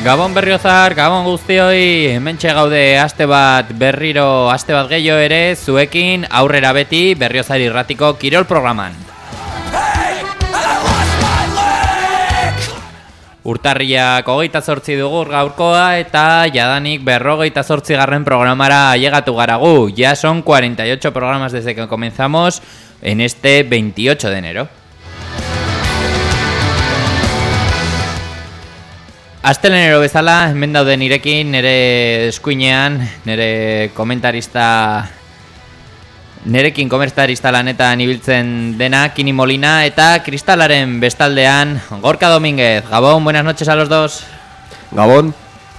Gabon Berriozar, Gabon guztioi, hementxe gaude aste bat gehiago ere, zuekin aurrera beti Berriozar irratiko kirol programan. Urtarriak 28 dugu gaurkoa eta jadanik 58. programara ailegatu gara gu. Ya son 48 programas desde que comenzamos en este 28 de enero. Astelenero bezala, hemen daude nirekin, nere eskuinean, nerekin komentarista lanetan ibiltzen dena, Kini Molina, eta kristalaren bestaldean, Gorka Domínguez. Gabón, buenas noches a los dos. Gabón.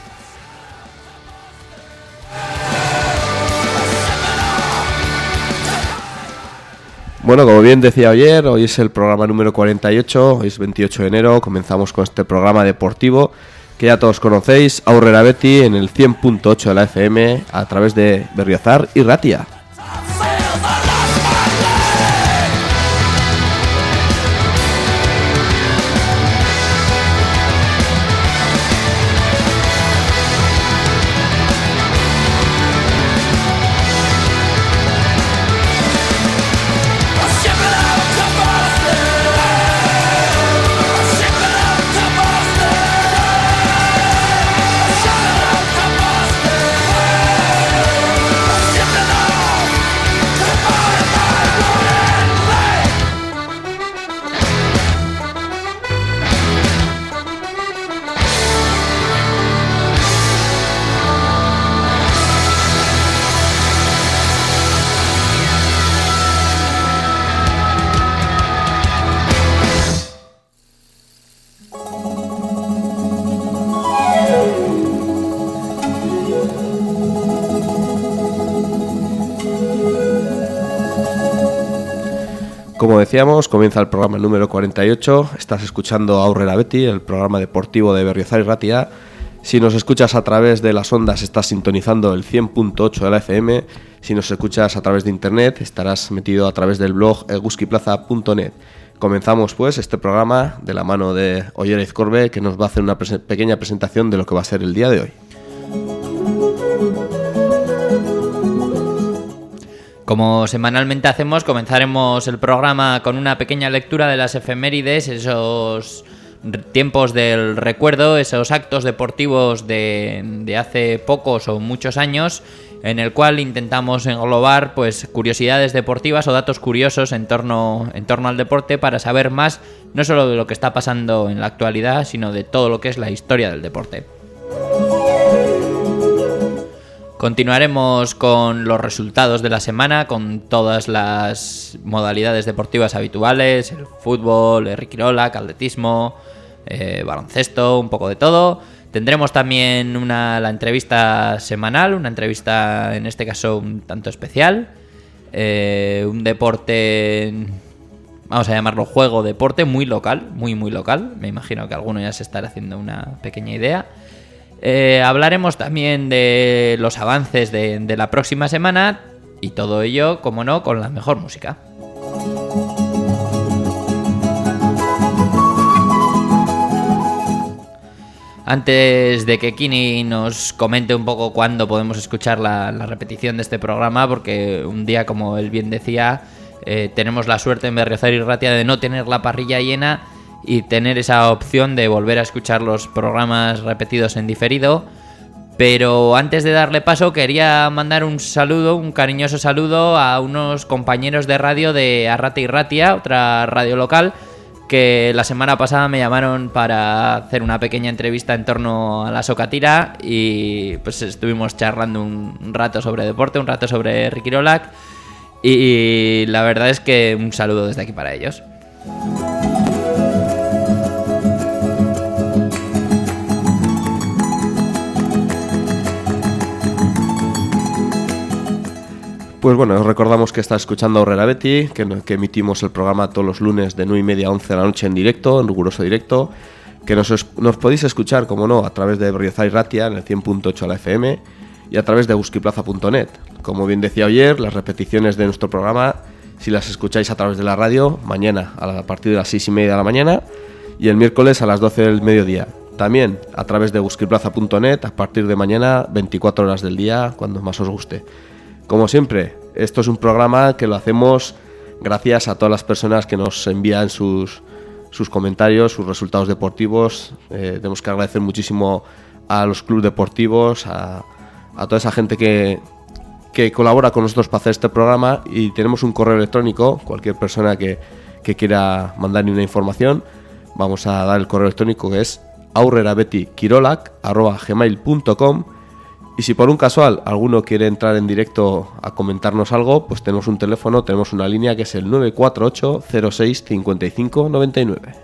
Bueno, como bien decía ayer, hoy es el programa número 48, hoy es 28 de enero, comenzamos con este programa deportivo que ya todos conocéis, Aurrera Beti, en el 100.8 de la FM, a través de Berriozar y Ratia. Como decíamos, comienza el programa número 48, estás escuchando Aurrera Beti, el programa deportivo de Berriozar y Ratia. Si nos escuchas a través de las ondas estás sintonizando el 100.8 de la FM, si nos escuchas a través de internet estarás metido a través del blog eguskiplaza.net. Comenzamos pues este programa de la mano de Oyer Izcorbe, que nos va a hacer una pequeña presentación de lo que va a ser el día de hoy. Como semanalmente hacemos, comenzaremos el programa con una pequeña lectura de las efemérides, esos tiempos del recuerdo, esos actos deportivos de hace pocos o muchos años, en el cual intentamos englobar pues curiosidades deportivas o datos curiosos en torno al deporte para saber más, no solo de lo que está pasando en la actualidad, sino de todo lo que es la historia del deporte. Continuaremos con los resultados de la semana, con todas las modalidades deportivas habituales, el fútbol, el riquirolak, atletismo, baloncesto, un poco de todo. Tendremos también la entrevista semanal, una entrevista en este caso un tanto especial, un deporte, vamos a llamarlo juego deporte, muy local, muy local. Me imagino que alguno ya se estará haciendo una pequeña idea. Hablaremos también de los avances de la próxima semana y todo ello, como no, con la mejor música. Antes de que Kini nos comente un poco cuándo podemos escuchar la repetición de este programa, porque un día, como él bien decía, tenemos la suerte en Berriozar y Ratia de no tener la parrilla llena y tener esa opción de volver a escuchar los programas repetidos en diferido. Pero antes de darle paso quería mandar un cariñoso saludo a unos compañeros de radio de Arrate y Ratia, otra radio local, que la semana pasada me llamaron para hacer una pequeña entrevista en torno a la socatira y pues estuvimos charlando un rato sobre deporte, un rato sobre riquirolak y la verdad es que un saludo desde aquí para ellos. Pues bueno, os recordamos que está escuchando Aurrera Beti, que emitimos el programa todos los lunes de 9:30 a 11 de la noche en directo, en riguroso directo, que nos podéis escuchar, como no, a través de Berriozar y Ratia en el 100.8 de la FM y a través de eguskiplaza.net. Como bien decía ayer, las repeticiones de nuestro programa, si las escucháis a través de la radio, mañana a partir de las 6:30 de la mañana y el miércoles a las 12 del mediodía. también a través de euskriplaza.net a partir de mañana, 24 horas del día, cuando más os guste. Como siempre, esto es un programa que lo hacemos gracias a todas las personas que nos envían sus comentarios, sus resultados deportivos. Tenemos que agradecer muchísimo a los clubes deportivos, a toda esa gente que colabora con nosotros para hacer este programa, y tenemos un correo electrónico. Cualquier persona que quiera mandarme una información, vamos a dar el correo electrónico, que es aurrerabetikirolak@gmail.com. Y si por un casual alguno quiere entrar en directo a comentarnos algo, pues tenemos un teléfono, tenemos una línea que es el 948 06 55 99.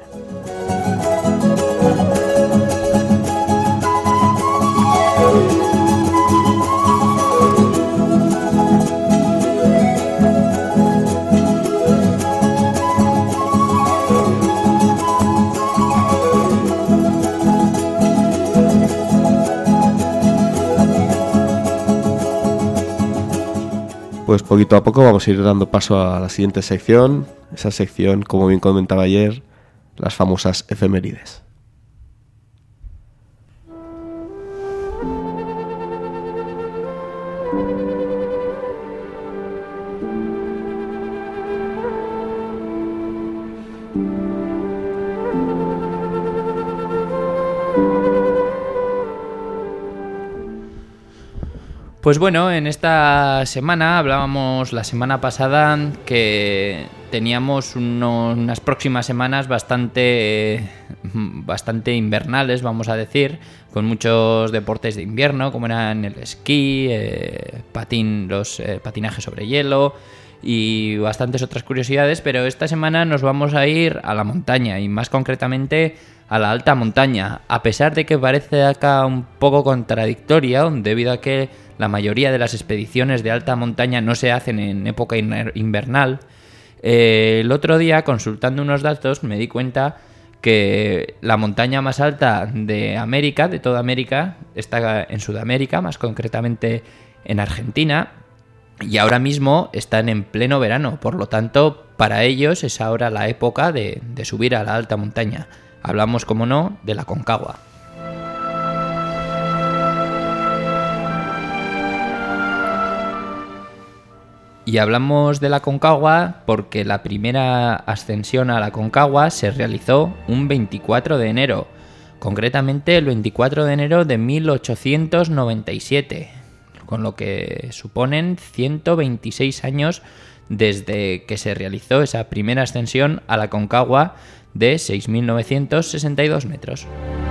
Pues poquito a poco vamos a ir dando paso a la siguiente sección. Esa sección, como bien comentaba ayer, las famosas efemérides. Pues bueno, en esta semana hablábamos la semana pasada que teníamos unas próximas semanas bastante invernales, vamos a decir, con muchos deportes de invierno, como eran el esquí, patinaje sobre hielo y bastantes otras curiosidades, pero esta semana nos vamos a ir a la montaña, y más concretamente a la alta montaña, a pesar de que parece acá un poco contradictoria, debido a que la mayoría de las expediciones de alta montaña no se hacen en época invernal. El otro día, consultando unos datos, me di cuenta que la montaña más alta de América, de toda América, está en Sudamérica, más concretamente en Argentina, y ahora mismo están en pleno verano. Por lo tanto, para ellos es ahora la época de subir a la alta montaña. Hablamos, como no, de la Aconcagua. Y hablamos de la Aconcagua porque la primera ascensión a la Aconcagua se realizó un 24 de enero, concretamente el 24 de enero de 1897, con lo que suponen 126 años desde que se realizó esa primera ascensión a la Aconcagua de 6.962 metros.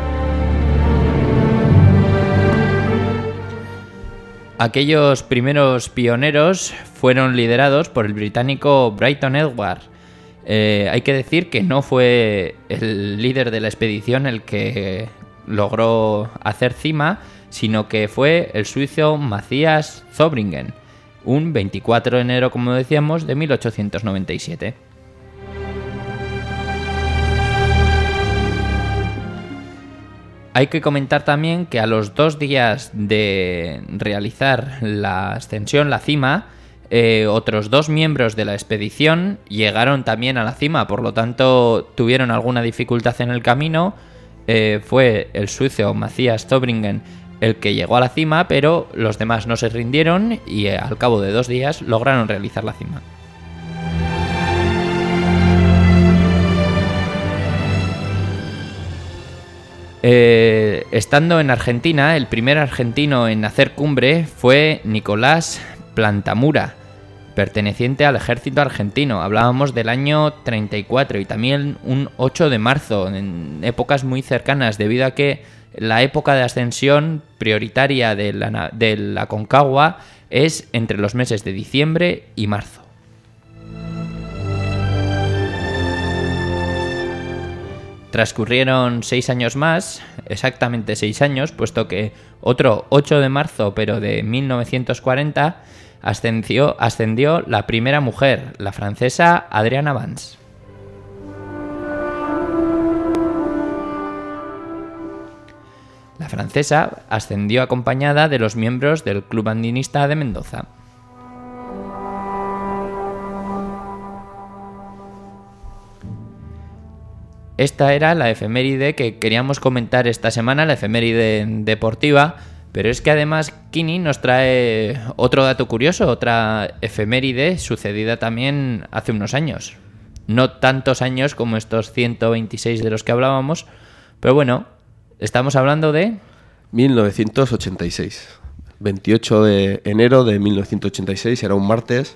Aquellos primeros pioneros fueron liderados por el británico Bryton Edwards. Hay que decir que no fue el líder de la expedición el que logró hacer cima, sino que fue el suizo Matthias Zobringen, un 24 de enero, como decíamos, de 1897. Hay que comentar también que a los 2 días de realizar la ascensión, la cima, otros 2 miembros de la expedición llegaron también a la cima, por lo tanto tuvieron alguna dificultad en el camino. Fue el suizo Matthias Zobringen el que llegó a la cima, pero los demás no se rindieron y al cabo de 2 días lograron realizar la cima. Estando en Argentina, el primer argentino en hacer cumbre fue Nicolás Plantamura, perteneciente al ejército argentino. Hablábamos del año 34 y también un 8 de marzo, en épocas muy cercanas, debido a que la época de ascensión prioritaria de la Aconcagua es entre los meses de diciembre y marzo. Transcurrieron 6 años más, exactamente 6 años, puesto que otro 8 de marzo, pero de 1940, ascendió la primera mujer, la francesa Adriana Vance. La francesa ascendió acompañada de los miembros del Club Andinista de Mendoza. esta era la efeméride que queríamos comentar esta semana, la efeméride deportiva, pero es que además Kini nos trae otro dato curioso, otra efeméride sucedida también hace unos años. No tantos años como estos 126 de los que hablábamos, pero bueno, estamos hablando de... 1986. 28 de enero de 1986, era un martes.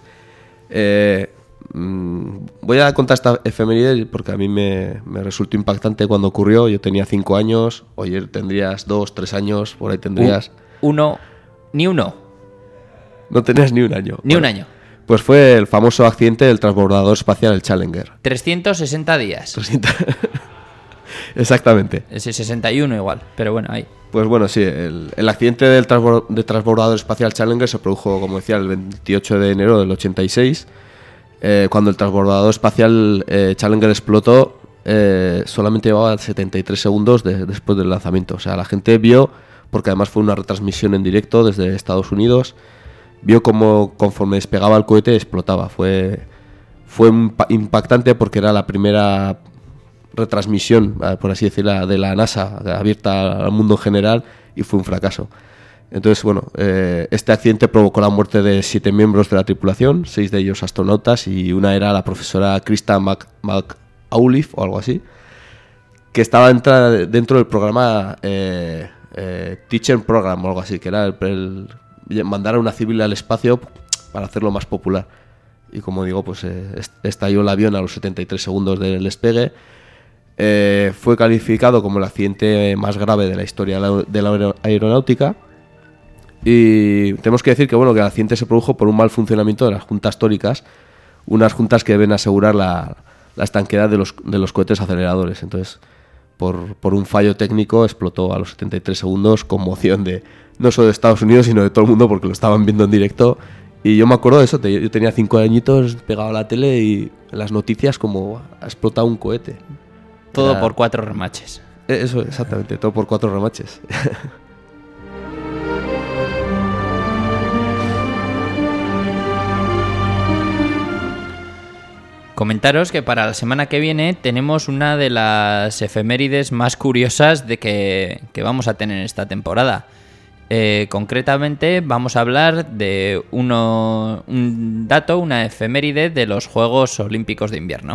Voy a contar esta efeméride porque a mí me resultó impactante cuando ocurrió. Yo tenía 5 años, Oyer tendrías 2, 3 años, por ahí tendrías... Ni uno. No tenías ni un año. Ni un año. Pues fue el famoso accidente del transbordador espacial, el Challenger. 360 días. Exactamente. Ese 61 igual, pero bueno, ahí. Pues bueno, sí, el accidente del transbordador espacial Challenger se produjo, como decía, el 28 de enero del 86. Cuando el transbordador espacial Challenger explotó, solamente llevaba 73 segundos después del lanzamiento. O sea, la gente vio, porque además fue una retransmisión en directo desde Estados Unidos, vio cómo conforme despegaba el cohete explotaba. Fue impactante porque era la primera retransmisión, por así decirlo, de la NASA abierta al mundo en general, y fue un fracaso. Entonces, bueno, este accidente provocó la muerte de 7 miembros de la tripulación, 6 de ellos astronautas, y una era la profesora Krista McAuliffe o algo así, que estaba dentro del programa Teacher Program o algo así, que era el mandar a una civil al espacio para hacerlo más popular. Y como digo, pues estalló el avión a los 73 segundos del despegue. Fue calificado como el accidente más grave de la historia de la aeronáutica. Y tenemos que decir que bueno, que el accidente se produjo por un mal funcionamiento de las juntas tóricas, unas juntas que deben asegurar la estanqueidad de los cohetes aceleradores. Entonces, por un fallo técnico explotó a los 73 segundos, conmoción de no solo de Estados Unidos sino de todo el mundo, porque lo estaban viendo en directo. Y yo me acuerdo de eso, yo tenía 5 añitos pegado a la tele y en las noticias como ha explotado un cohete. Todo por 4 remaches. Eso, exactamente, todo por 4 remaches. Comentaros que para la semana que viene tenemos una de las efemérides más curiosas que vamos a tener en esta temporada. Concretamente vamos a hablar de un dato, una efeméride de los Juegos Olímpicos de Invierno.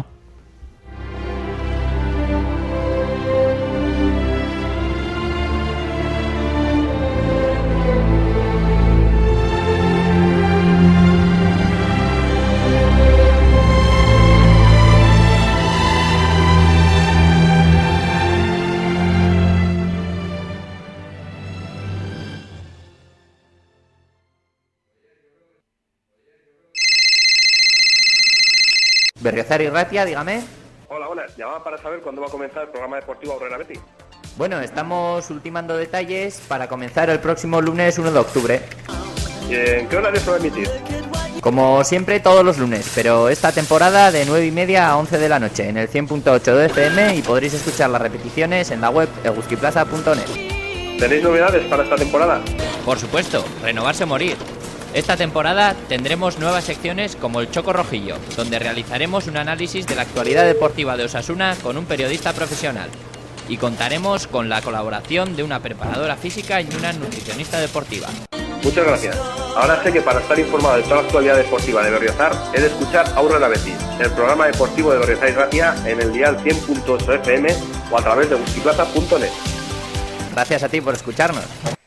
Berriozar y Ratia, dígame. Hola, llamaba para saber cuándo va a comenzar el programa deportivo Aurrera Betty. Bueno, estamos ultimando detalles para comenzar el próximo lunes 1 de octubre. ¿Y en qué horario se va a emitir? Como siempre, todos los lunes, pero esta temporada de 9:30 a 11 de la noche en el 100.8 de FM, y podréis escuchar las repeticiones en la web eguskiplaza.net. ¿Tenéis novedades para esta temporada? Por supuesto, renovarse o morir. Esta temporada tendremos nuevas secciones como el Choco Rojillo, donde realizaremos un análisis de la actualidad deportiva de Osasuna con un periodista profesional. Y contaremos con la colaboración de una preparadora física y una nutricionista deportiva. Muchas gracias. Ahora sé que para estar informado de toda la actualidad deportiva de Berriozar he de escuchar Aurrera Betty, el programa deportivo de Berriozar y Ratia, en el dial 100.8 FM o a través de eguskiplaza.net. Gracias a ti por escucharnos.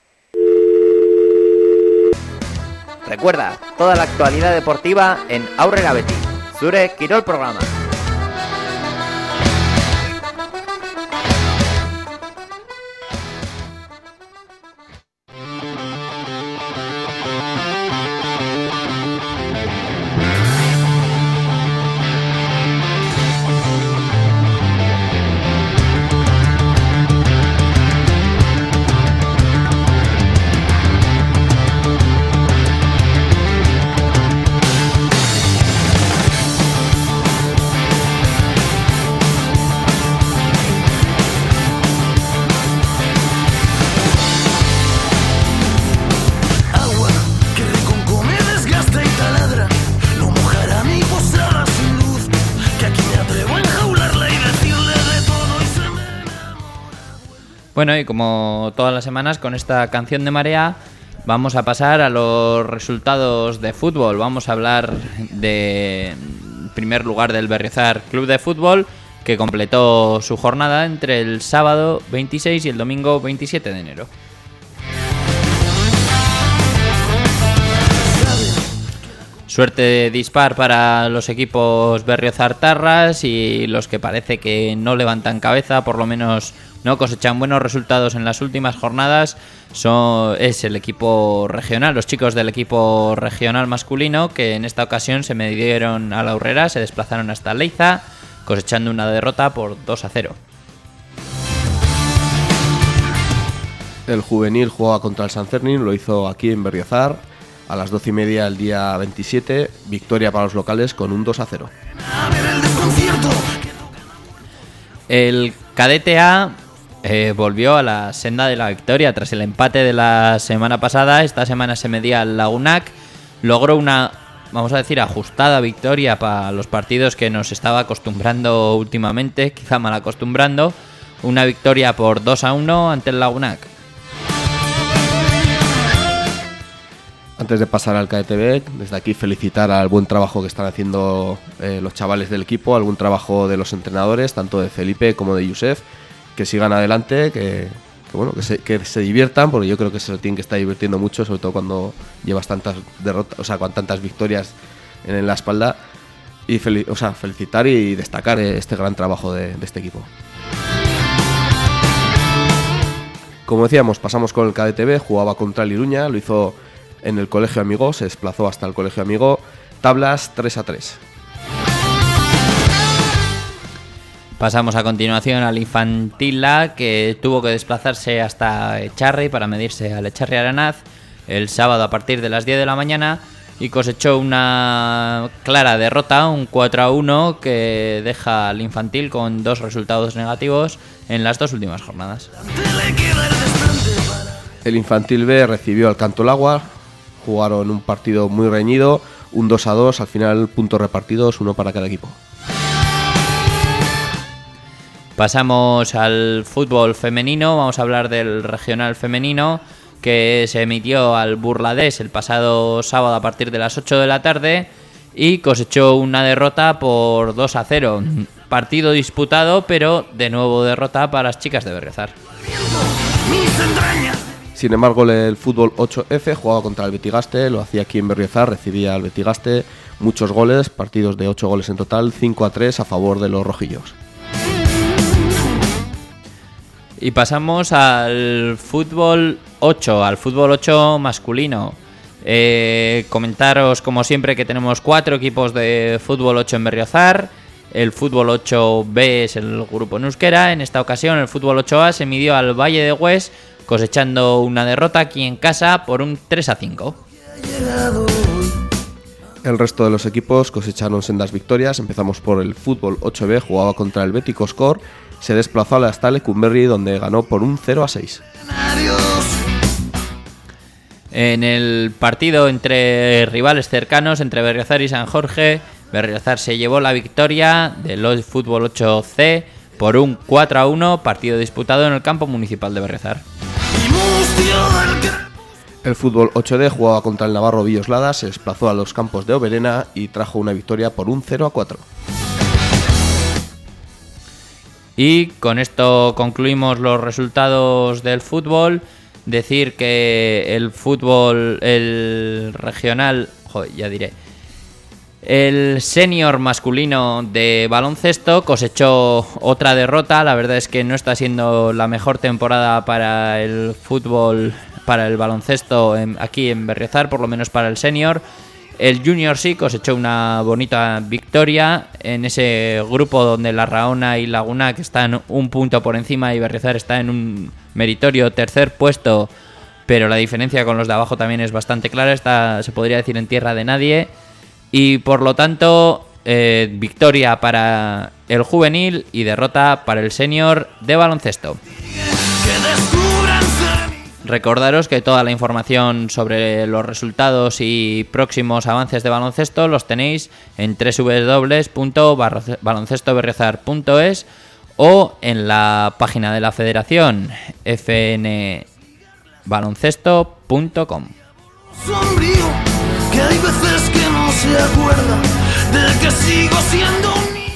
Recuerda, toda la actualidad deportiva en Aurrera Betty. Zure Kirol Programa. Bueno, y como todas las semanas con esta canción de marea vamos a pasar a los resultados de fútbol. Vamos a hablar de, en primer lugar, del Berriozar Club de Fútbol, que completó su jornada entre el sábado 26 y el domingo 27 de enero. Suerte dispar para los equipos berriozartarras, y los que parece que no levantan cabeza, por lo menos no cosechan buenos resultados en las últimas jornadas, es el equipo regional, los chicos del equipo regional masculino, que en esta ocasión se midieron a la Aurrera, se desplazaron hasta Leiza, cosechando una derrota por 2-0. El juvenil jugaba contra el San Fermín, lo hizo aquí en Berriozar a las 12:30 el día 27, victoria para los locales con un 2-0. El cadete A volvió a la senda de la victoria tras el empate de la semana pasada. Esta semana se medía al Lagunac, logró una, vamos a decir, ajustada victoria para los partidos que nos estaba acostumbrando últimamente, quizá mal acostumbrando, una victoria por 2-1 ante el Lagunac. Antes de pasar al KTB, desde aquí felicitar al buen trabajo que están haciendo los chavales del equipo, al buen trabajo de los entrenadores, tanto de Felipe como de Yusef, que sigan adelante, que se diviertan, porque yo creo que se tienen que estar divirtiendo mucho, sobre todo cuando llevas tantas derrotas, o sea, con tantas victorias en la espalda, y felicitar y destacar este gran trabajo de este equipo. Como decíamos, pasamos con el KDTB, jugaba contra el Iruña, lo hizo en el Colegio Amigo, se desplazó hasta el Colegio Amigo, tablas 3-3. Pasamos a continuación al Infantil A, que tuvo que desplazarse hasta Echarri para medirse al Echarri Aranaz el sábado a partir de las 10 de la mañana y cosechó una clara derrota, un 4-1, que deja al Infantil con 2 resultados negativos en las 2 últimas jornadas. El Infantil B recibió al Cantolagua, jugaron un partido muy reñido, un 2-2, al final puntos repartidos, uno para cada equipo. Pasamos al fútbol femenino, vamos a hablar del regional femenino, que se emitió al Burladés el pasado sábado a partir de las 8 de la tarde y cosechó una derrota por 2-0. Partido disputado, pero de nuevo derrota para las chicas de Berriozar. Sin embargo, el fútbol 8F jugaba contra el Betigaste, lo hacía aquí en Berriozar, recibía al Betigaste, muchos goles, partidos de 8 goles en total, 5-3 a favor de los rojillos. Y pasamos al fútbol 8, masculino. Comentaros, como siempre, que tenemos 4 equipos de fútbol 8 en Berriozar. El fútbol 8B es el grupo en euskera. En esta ocasión el fútbol 8A se midió al Valle de Hues, cosechando una derrota aquí en casa por un 3-5. El resto de los equipos cosecharon sendas victorias. Empezamos por el fútbol 8B, jugaba contra el Bético Score, se desplazó hasta el Lecumberri, donde ganó por un 0-6. En el partido entre rivales cercanos, entre Berriozar y San Jorge, Berriozar se llevó la victoria del fútbol 8C por un 4-1, partido disputado en el campo municipal de Berriozar. El fútbol 8D jugaba contra el Navarro Villoslada, se desplazó a los campos de Oberena y trajo una victoria por un 0-4. Y con esto concluimos los resultados del fútbol. Decir que el fútbol, el regional, el senior masculino de baloncesto cosechó otra derrota. La verdad es que no está siendo la mejor temporada para el fútbol, para el baloncesto aquí en Berriozar, por lo menos para el senior. El Junior sí cosechó una bonita victoria en ese grupo donde La Raona y Lagunac están un punto por encima y Berriozar está en un meritorio tercer puesto, pero la diferencia con los de abajo también es bastante clara, está, se podría decir, en tierra de nadie, y por lo tanto victoria para el juvenil y derrota para el senior de baloncesto. Recordaros que toda la información sobre los resultados y próximos avances de baloncesto los tenéis en www.baloncestoberriozar.es o en la página de la federación fnbaloncesto.com. Sombrío, que hay veces que no se acuerda de que sigo siendo un niño.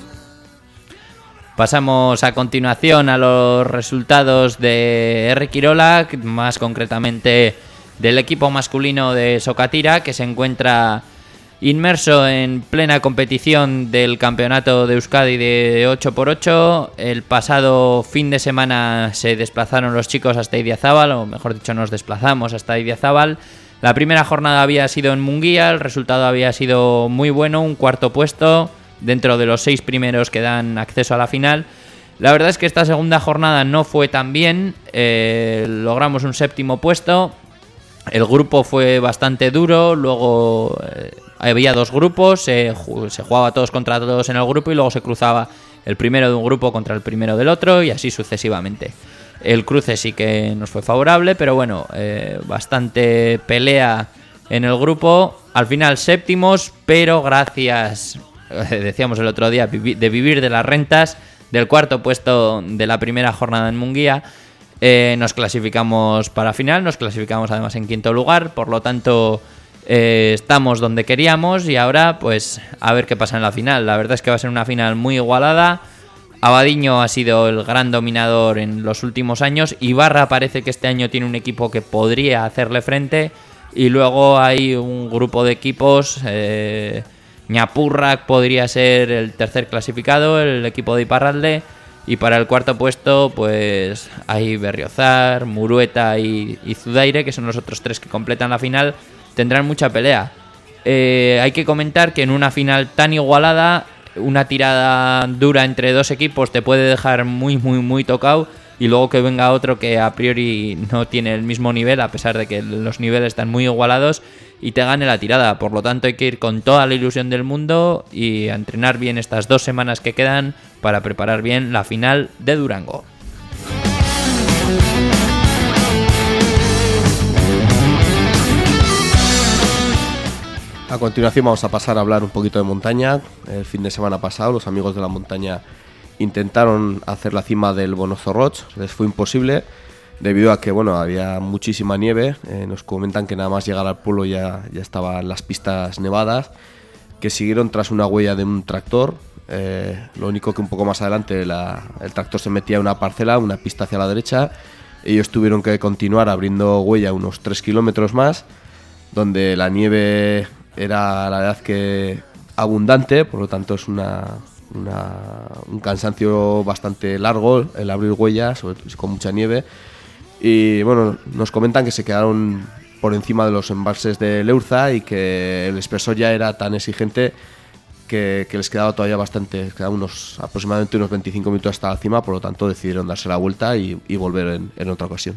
Pasamos a continuación a los resultados de R. Quirola, más concretamente del equipo masculino de Sokatira, que se encuentra inmerso en plena competición del campeonato de Euskadi de 8x8. El pasado fin de semana se desplazaron los chicos hasta Idiazábal, o mejor dicho, nos desplazamos hasta Idiazábal. La primera jornada había sido en Munguía, el resultado había sido muy bueno, un cuarto puesto dentro de los 6 primeros que dan acceso a la final. La verdad es que esta segunda jornada no fue tan bien, logramos un 7º puesto. El grupo fue bastante duro, luego había 2 grupos, se jugaba todos contra todos en el grupo y luego se cruzaba el primero de un grupo contra el primero del otro y así sucesivamente. El cruce sí que nos fue favorable, pero bueno, bastante pelea en el grupo. Al final 7º, pero gracias, decíamos el otro día, de vivir de las rentas del cuarto puesto de la primera jornada en Munguía, nos clasificamos para final, nos clasificamos además en 5º lugar, por lo tanto estamos donde queríamos y ahora pues a ver qué pasa en la final. La verdad es que va a ser una final muy igualada. Abadiño ha sido el gran dominador en los últimos años. Ibarra parece que este año tiene un equipo que podría hacerle frente. Y luego hay un grupo de equipos. Ñapurrak podría ser el tercer clasificado, el equipo de Iparralde. Y para el cuarto puesto, pues hay Berriozar, Murueta y Zudaire, que son los otros 3 que completan la final. Tendrán mucha pelea. Hay que comentar que en una final tan igualada, una tirada dura entre 2 equipos te puede dejar muy tocado, y luego que venga otro que a priori no tiene el mismo nivel, a pesar de que los niveles están muy igualados, y te gane la tirada. Por lo tanto hay que ir con toda la ilusión del mundo y a entrenar bien estas 2 semanas que quedan para preparar bien la final de Durango. A continuación vamos a pasar a hablar un poquito de montaña. El fin de semana pasado los amigos de la montaña intentaron hacer la cima del Bonozorroch, les fue imposible debido a que había muchísima nieve. Nos comentan que nada más llegar al pueblo ya estaban las pistas nevadas, que siguieron tras una huella de un tractor. Lo único que un poco más adelante el tractor se metía en una parcela, una pista hacia la derecha. Ellos tuvieron que continuar abriendo huella unos 3 kilómetros más, donde la nieve era la verdad que abundante, por lo tanto es un cansancio bastante largo el abrir huellas con mucha nieve. Y nos comentan que se quedaron por encima de los embalses de Leurza y que el espesor ya era tan exigente que les quedaba todavía bastante, quedaban aproximadamente unos 25 minutos hasta la cima, por lo tanto decidieron darse la vuelta y volver en otra ocasión.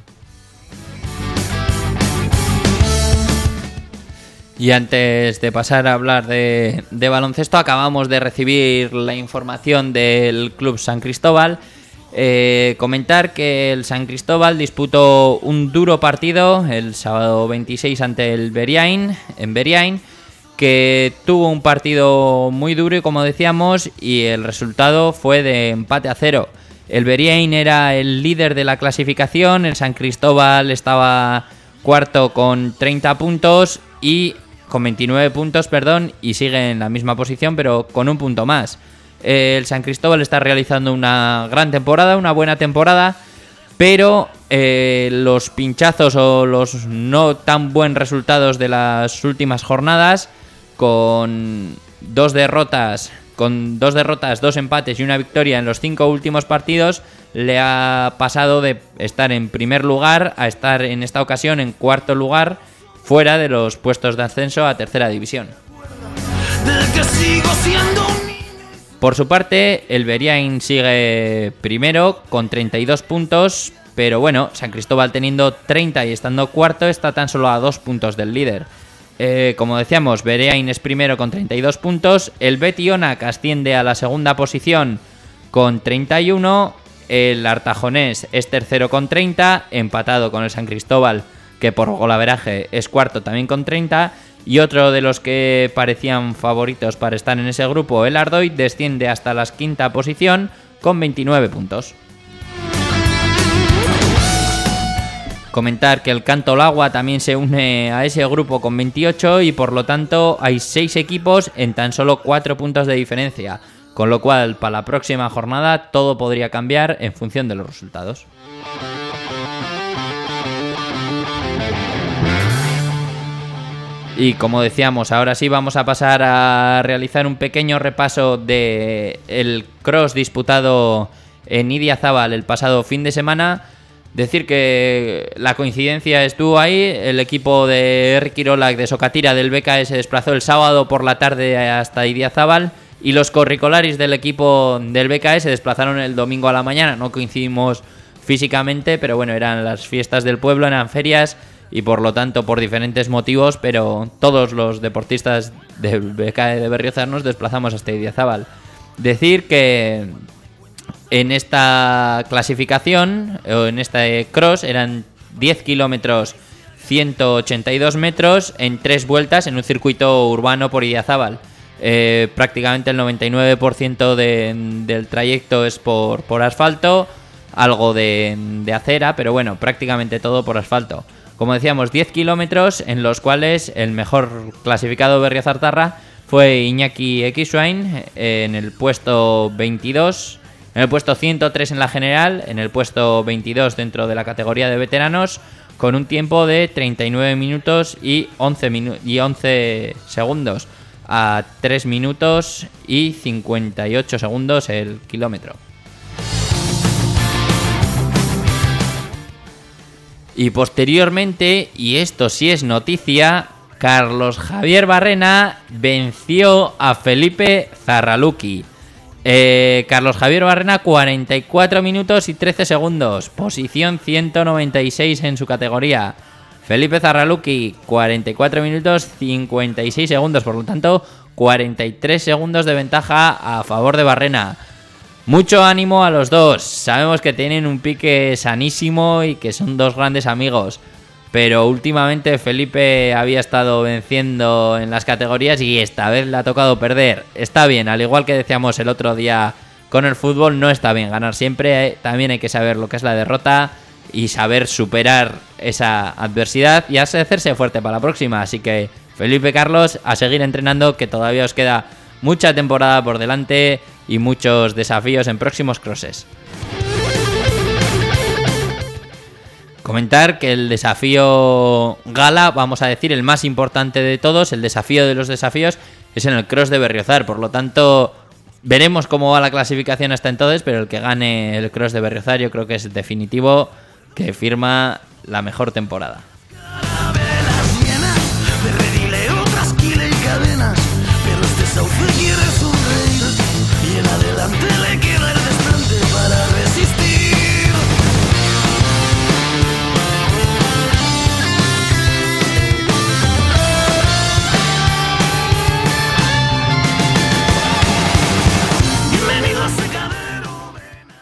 Y antes de pasar a hablar de baloncesto, acabamos de recibir la información del Club San Cristóbal. Comentar que el San Cristóbal disputó un duro partido el sábado 26 ante el Beriain, en Beriain, que tuvo un partido muy duro y como decíamos, y el resultado fue de empate a 0. El Beriain era el líder de la clasificación, el San Cristóbal estaba cuarto con 30 puntos y con 29 puntos, y sigue en la misma posición pero con un punto más. El San Cristóbal está realizando una gran temporada, una buena temporada, pero los pinchazos o los no tan buenos resultados de las últimas jornadas, con dos derrotas, 2 empates y una victoria en los 5 últimos partidos, le ha pasado de estar en primer lugar a estar en esta ocasión en cuarto lugar, fuera de los puestos de ascenso a tercera división. Por su parte, el Beriain sigue primero con 32 puntos, pero San Cristóbal teniendo 30 y estando cuarto está tan solo a 2 puntos del líder. Como decíamos, Beriain es primero con 32 puntos, el Betionak asciende a la segunda posición con 31, el Artajonés es tercero con 30, empatado con el San Cristóbal, que por golaveraje es cuarto también con 30, y otro de los que parecían favoritos para estar en ese grupo, el Ardoy, desciende hasta la quinta posición, con 29 puntos. Comentar que el Canto Lagua también se une a ese grupo con 28 y por lo tanto hay 6 equipos en tan solo 4 puntos de diferencia, con lo cual para la próxima jornada todo podría cambiar en función de los resultados. Y como decíamos, ahora sí vamos a pasar a realizar un pequeño repaso del cross disputado en Idiazábal el pasado fin de semana. Decir que la coincidencia estuvo ahí, el equipo de Ricky Rolac de Socatira del BKS se desplazó el sábado por la tarde hasta Idiazábal y los corricolaris del equipo del BKS se desplazaron el domingo a la mañana. No coincidimos físicamente, pero bueno, eran las fiestas del pueblo, eran ferias y por lo tanto por diferentes motivos, pero todos los deportistas del BKS de Berriozar nos desplazamos hasta Idiazábal. Decir que en esta clasificación, o en este cross, eran 10 kilómetros 182 metros en 3 vueltas en un circuito urbano por Idiazábal. Prácticamente el 99% del trayecto es por asfalto, algo de acera, pero bueno, prácticamente todo por asfalto. Como decíamos, 10 kilómetros en los cuales el mejor clasificado Berriozartarra fue Iñaki Ekiswain en el puesto 22, en el puesto 103 en la general, en el puesto 22 dentro de la categoría de veteranos, con un tiempo de 39 minutos y 11 segundos, a 3 minutos y 58 segundos el kilómetro. Y posteriormente, y esto sí es noticia, Carlos Javier Barrena venció a Felipe Zarraluki. Carlos Javier Barrena, 44 minutos y 13 segundos, posición 196 en su categoría. Felipe Zarraluki, 44 minutos 56 segundos, por lo tanto 43 segundos de ventaja a favor de Barrena. Mucho ánimo a los dos, sabemos que tienen un pique sanísimo y que son dos grandes amigos, pero últimamente Felipe había estado venciendo en las categorías y esta vez le ha tocado perder. Está bien, al igual que decíamos el otro día con el fútbol, no está bien ganar siempre, también hay que saber lo que es la derrota y saber superar esa adversidad y hacerse fuerte para la próxima. Así que Felipe, Carlos, a seguir entrenando, que todavía os queda mucha temporada por delante y muchos desafíos en próximos crosses. Comentar que el desafío gala, vamos a decir el más importante de todos, el desafío de los desafíos, es en el cross de Berriozar. Por lo tanto, veremos cómo va la clasificación hasta entonces, pero el que gane el cross de Berriozar yo creo que es definitivo, que firma la mejor temporada. Y en adelante le queda el desplante para resistir. Bienvenido a Secadero.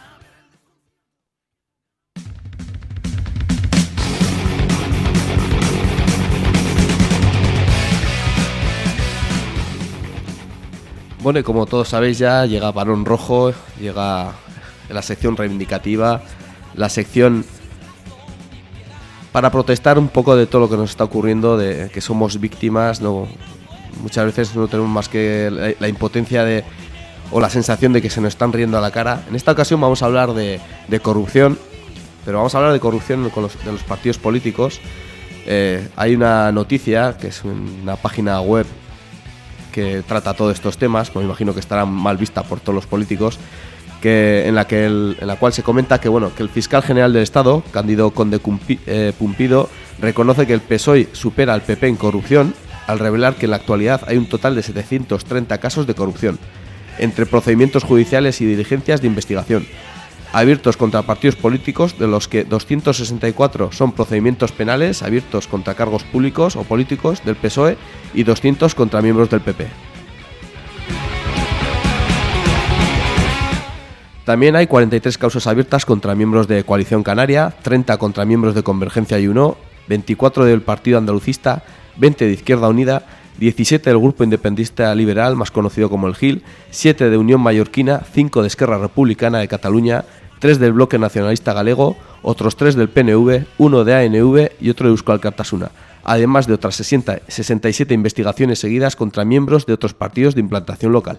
Bueno, y como todos sabéis ya, llega Balón Rojo, llega la sección reivindicativa, la sección para protestar un poco de todo lo que nos está ocurriendo, de que somos víctimas, no, muchas veces no tenemos más que la impotencia o la sensación de que se nos están riendo a la cara. En esta ocasión vamos a hablar de corrupción, pero vamos a hablar de corrupción de los partidos políticos. Hay una noticia, que es una página web que trata todos estos temas, me imagino que estará mal vista por todos los políticos, en la cual se comenta que el fiscal general del Estado, Cándido Conde Pumpido, reconoce que el PSOE supera al PP en corrupción al revelar que en la actualidad hay un total de 730 casos de corrupción, entre procedimientos judiciales y diligencias de investigación, abiertos contra partidos políticos, de los que 264 son procedimientos penales abiertos contra cargos públicos o políticos del PSOE y 200 contra miembros del PP. También hay 43 causas abiertas contra miembros de Coalición Canaria, 30 contra miembros de Convergencia y Unió, 24 del Partido Andalucista, 20 de Izquierda Unida, 17 del Grupo Independentista Liberal, más conocido como el GIL, 7 de Unión Mallorquina, 5 de Esquerra Republicana de Cataluña, 3 del Bloque Nacionalista Galego, otros 3 del PNV, 1 de ANV y otro de Euskal Alkartasuna, además de otras 67 investigaciones seguidas contra miembros de otros partidos de implantación local.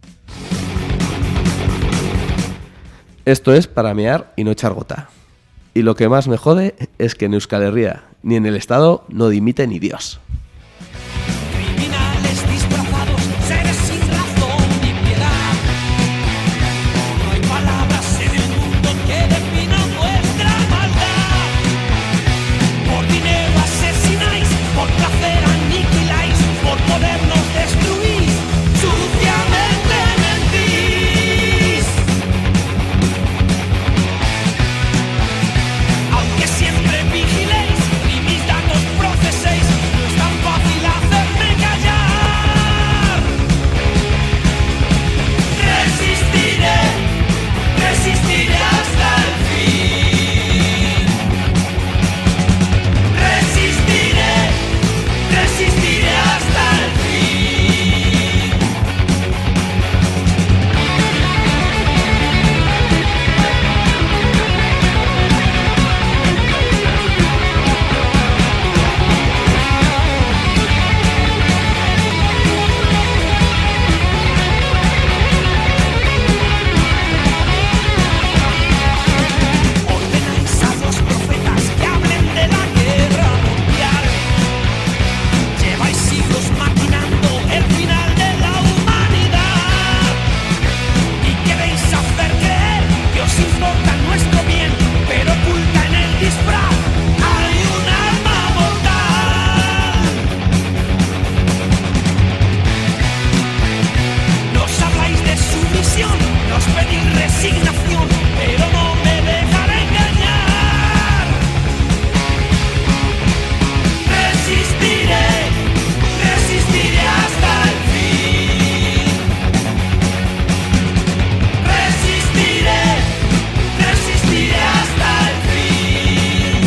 Esto es para mear y no echar gota. Y lo que más me jode es que en Euskal Herria ni en el Estado no dimite ni Dios. Criminales disfrazados, seres sin razón ni piedad. No hay palabras en el mundo que definan vuestra maldad. Por dinero asesináis, por placer aniquiláis, por poder nos destruís, suciamente mentís. Aunque siempre vigiléis y mis datos proceséis, no es tan fácil hacerme callar. Resistiré, resistiré hasta el fin. Resistiré, resistiré hasta el fin. Ordenáis a los profetas que hablen de la guerra mundial. Lleváis siglos maquinando el final de la humanidad. Y queréis hacer creer que os importa nuestro bien, pero oculta en el disfraz hay un arma mortal. Nos habláis de sumisión, nos pedís resignación, pero no me dejaré engañar. Resistiré, resistiré hasta el fin. Resistiré, resistiré hasta el fin.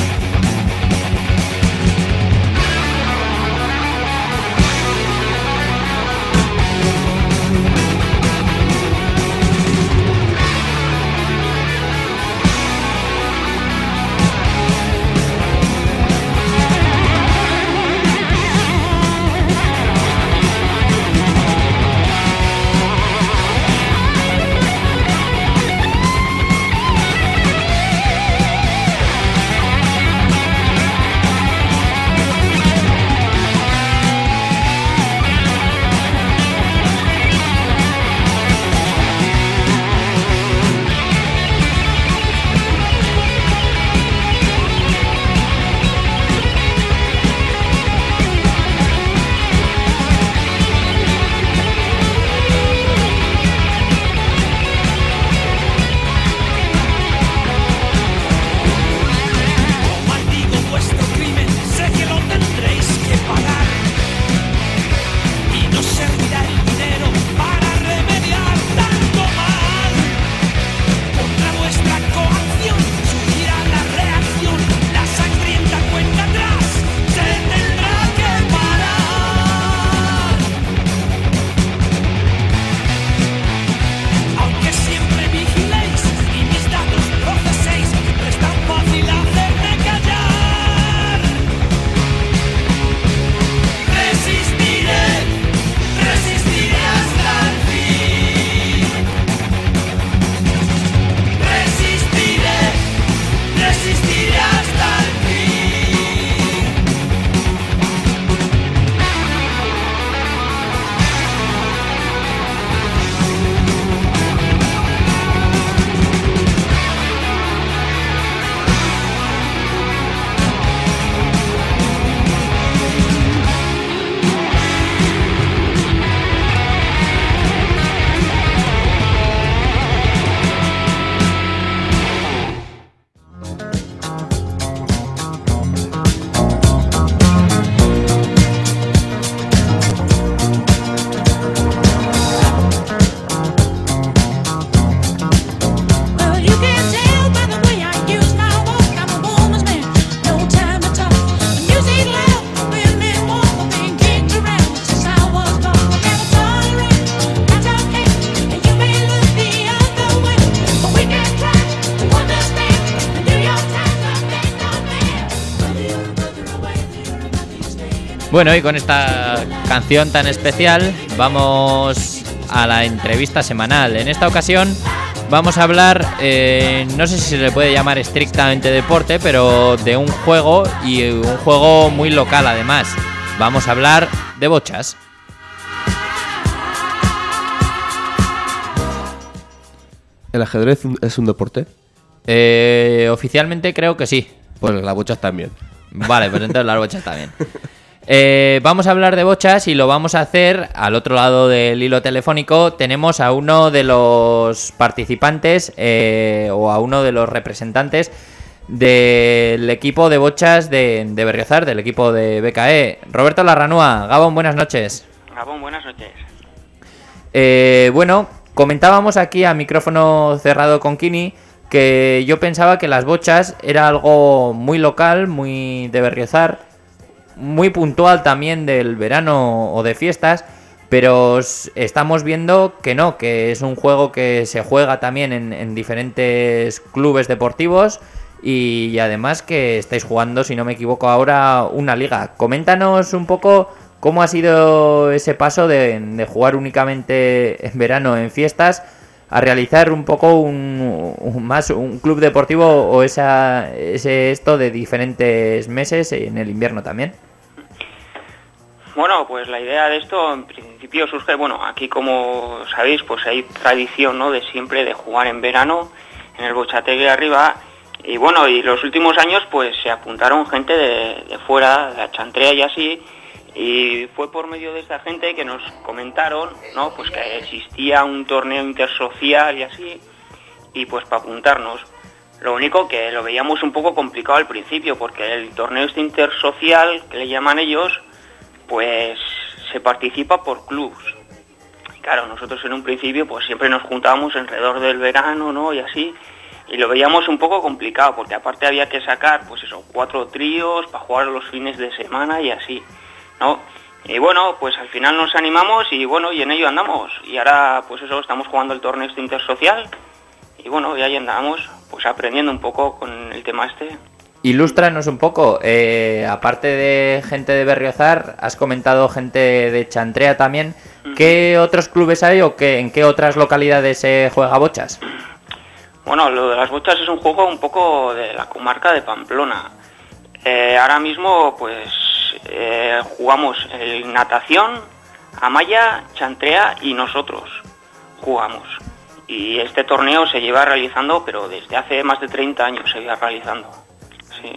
Bueno, y con esta canción tan especial vamos a la entrevista semanal. En esta ocasión vamos a hablar, no sé si se le puede llamar estrictamente deporte, pero de un juego, y un juego muy local además. Vamos a hablar de bochas. ¿El ajedrez es un deporte? Oficialmente creo que sí. Pues las bochas también. Vale, pues entonces las bochas también. Vamos a hablar de bochas y lo vamos a hacer al otro lado del hilo telefónico. Tenemos a uno de los participantes o a uno de los representantes del equipo de bochas de Berriozar, del equipo de BKE. Roberto Larranúa. Gabón, buenas noches. Gabón, buenas noches. Bueno, comentábamos aquí a micrófono cerrado con Kini que yo pensaba que las bochas era algo muy local, muy de Berriozar, muy puntual también del verano o de fiestas, pero estamos viendo que no, que es un juego que se juega también en diferentes clubes deportivos y además que estáis jugando, si no me equivoco ahora, una liga. Coméntanos un poco cómo ha sido ese paso de jugar únicamente en verano en fiestas a realizar un poco un club deportivo o esto de diferentes meses en el invierno también. Bueno, pues la idea de esto en principio surge, aquí como sabéis, pues hay tradición, ¿no?, de siempre de jugar en verano en el Bochategui arriba, y y los últimos años pues se apuntaron gente de fuera, de la Chantrea y así, y fue por medio de esta gente que nos comentaron, ¿no?, pues que existía un torneo intersocial y así, y pues para apuntarnos. Lo único que lo veíamos un poco complicado al principio, porque el torneo intersocial, que le llaman ellos, pues se participa por clubs. Claro, nosotros en un principio pues siempre nos juntábamos alrededor del verano, ¿no?, y así, y lo veíamos un poco complicado, porque aparte había que sacar, 4 tríos para jugar los fines de semana y así, ¿no? Y pues al final nos animamos y en ello andamos. Y ahora estamos jugando el torneo intersocial y y ahí andamos, pues aprendiendo un poco con el tema este. Ilústranos un poco, aparte de gente de Berriozar, has comentado gente de Chantrea también. ¿Qué otros clubes hay o en qué otras localidades se juega bochas? Lo de las bochas es un juego un poco de la comarca de Pamplona. Ahora mismo jugamos en natación, Amaya, Chantrea y nosotros jugamos. Y este torneo se lleva realizando, pero desde hace más de 30 años se lleva realizando. Sí.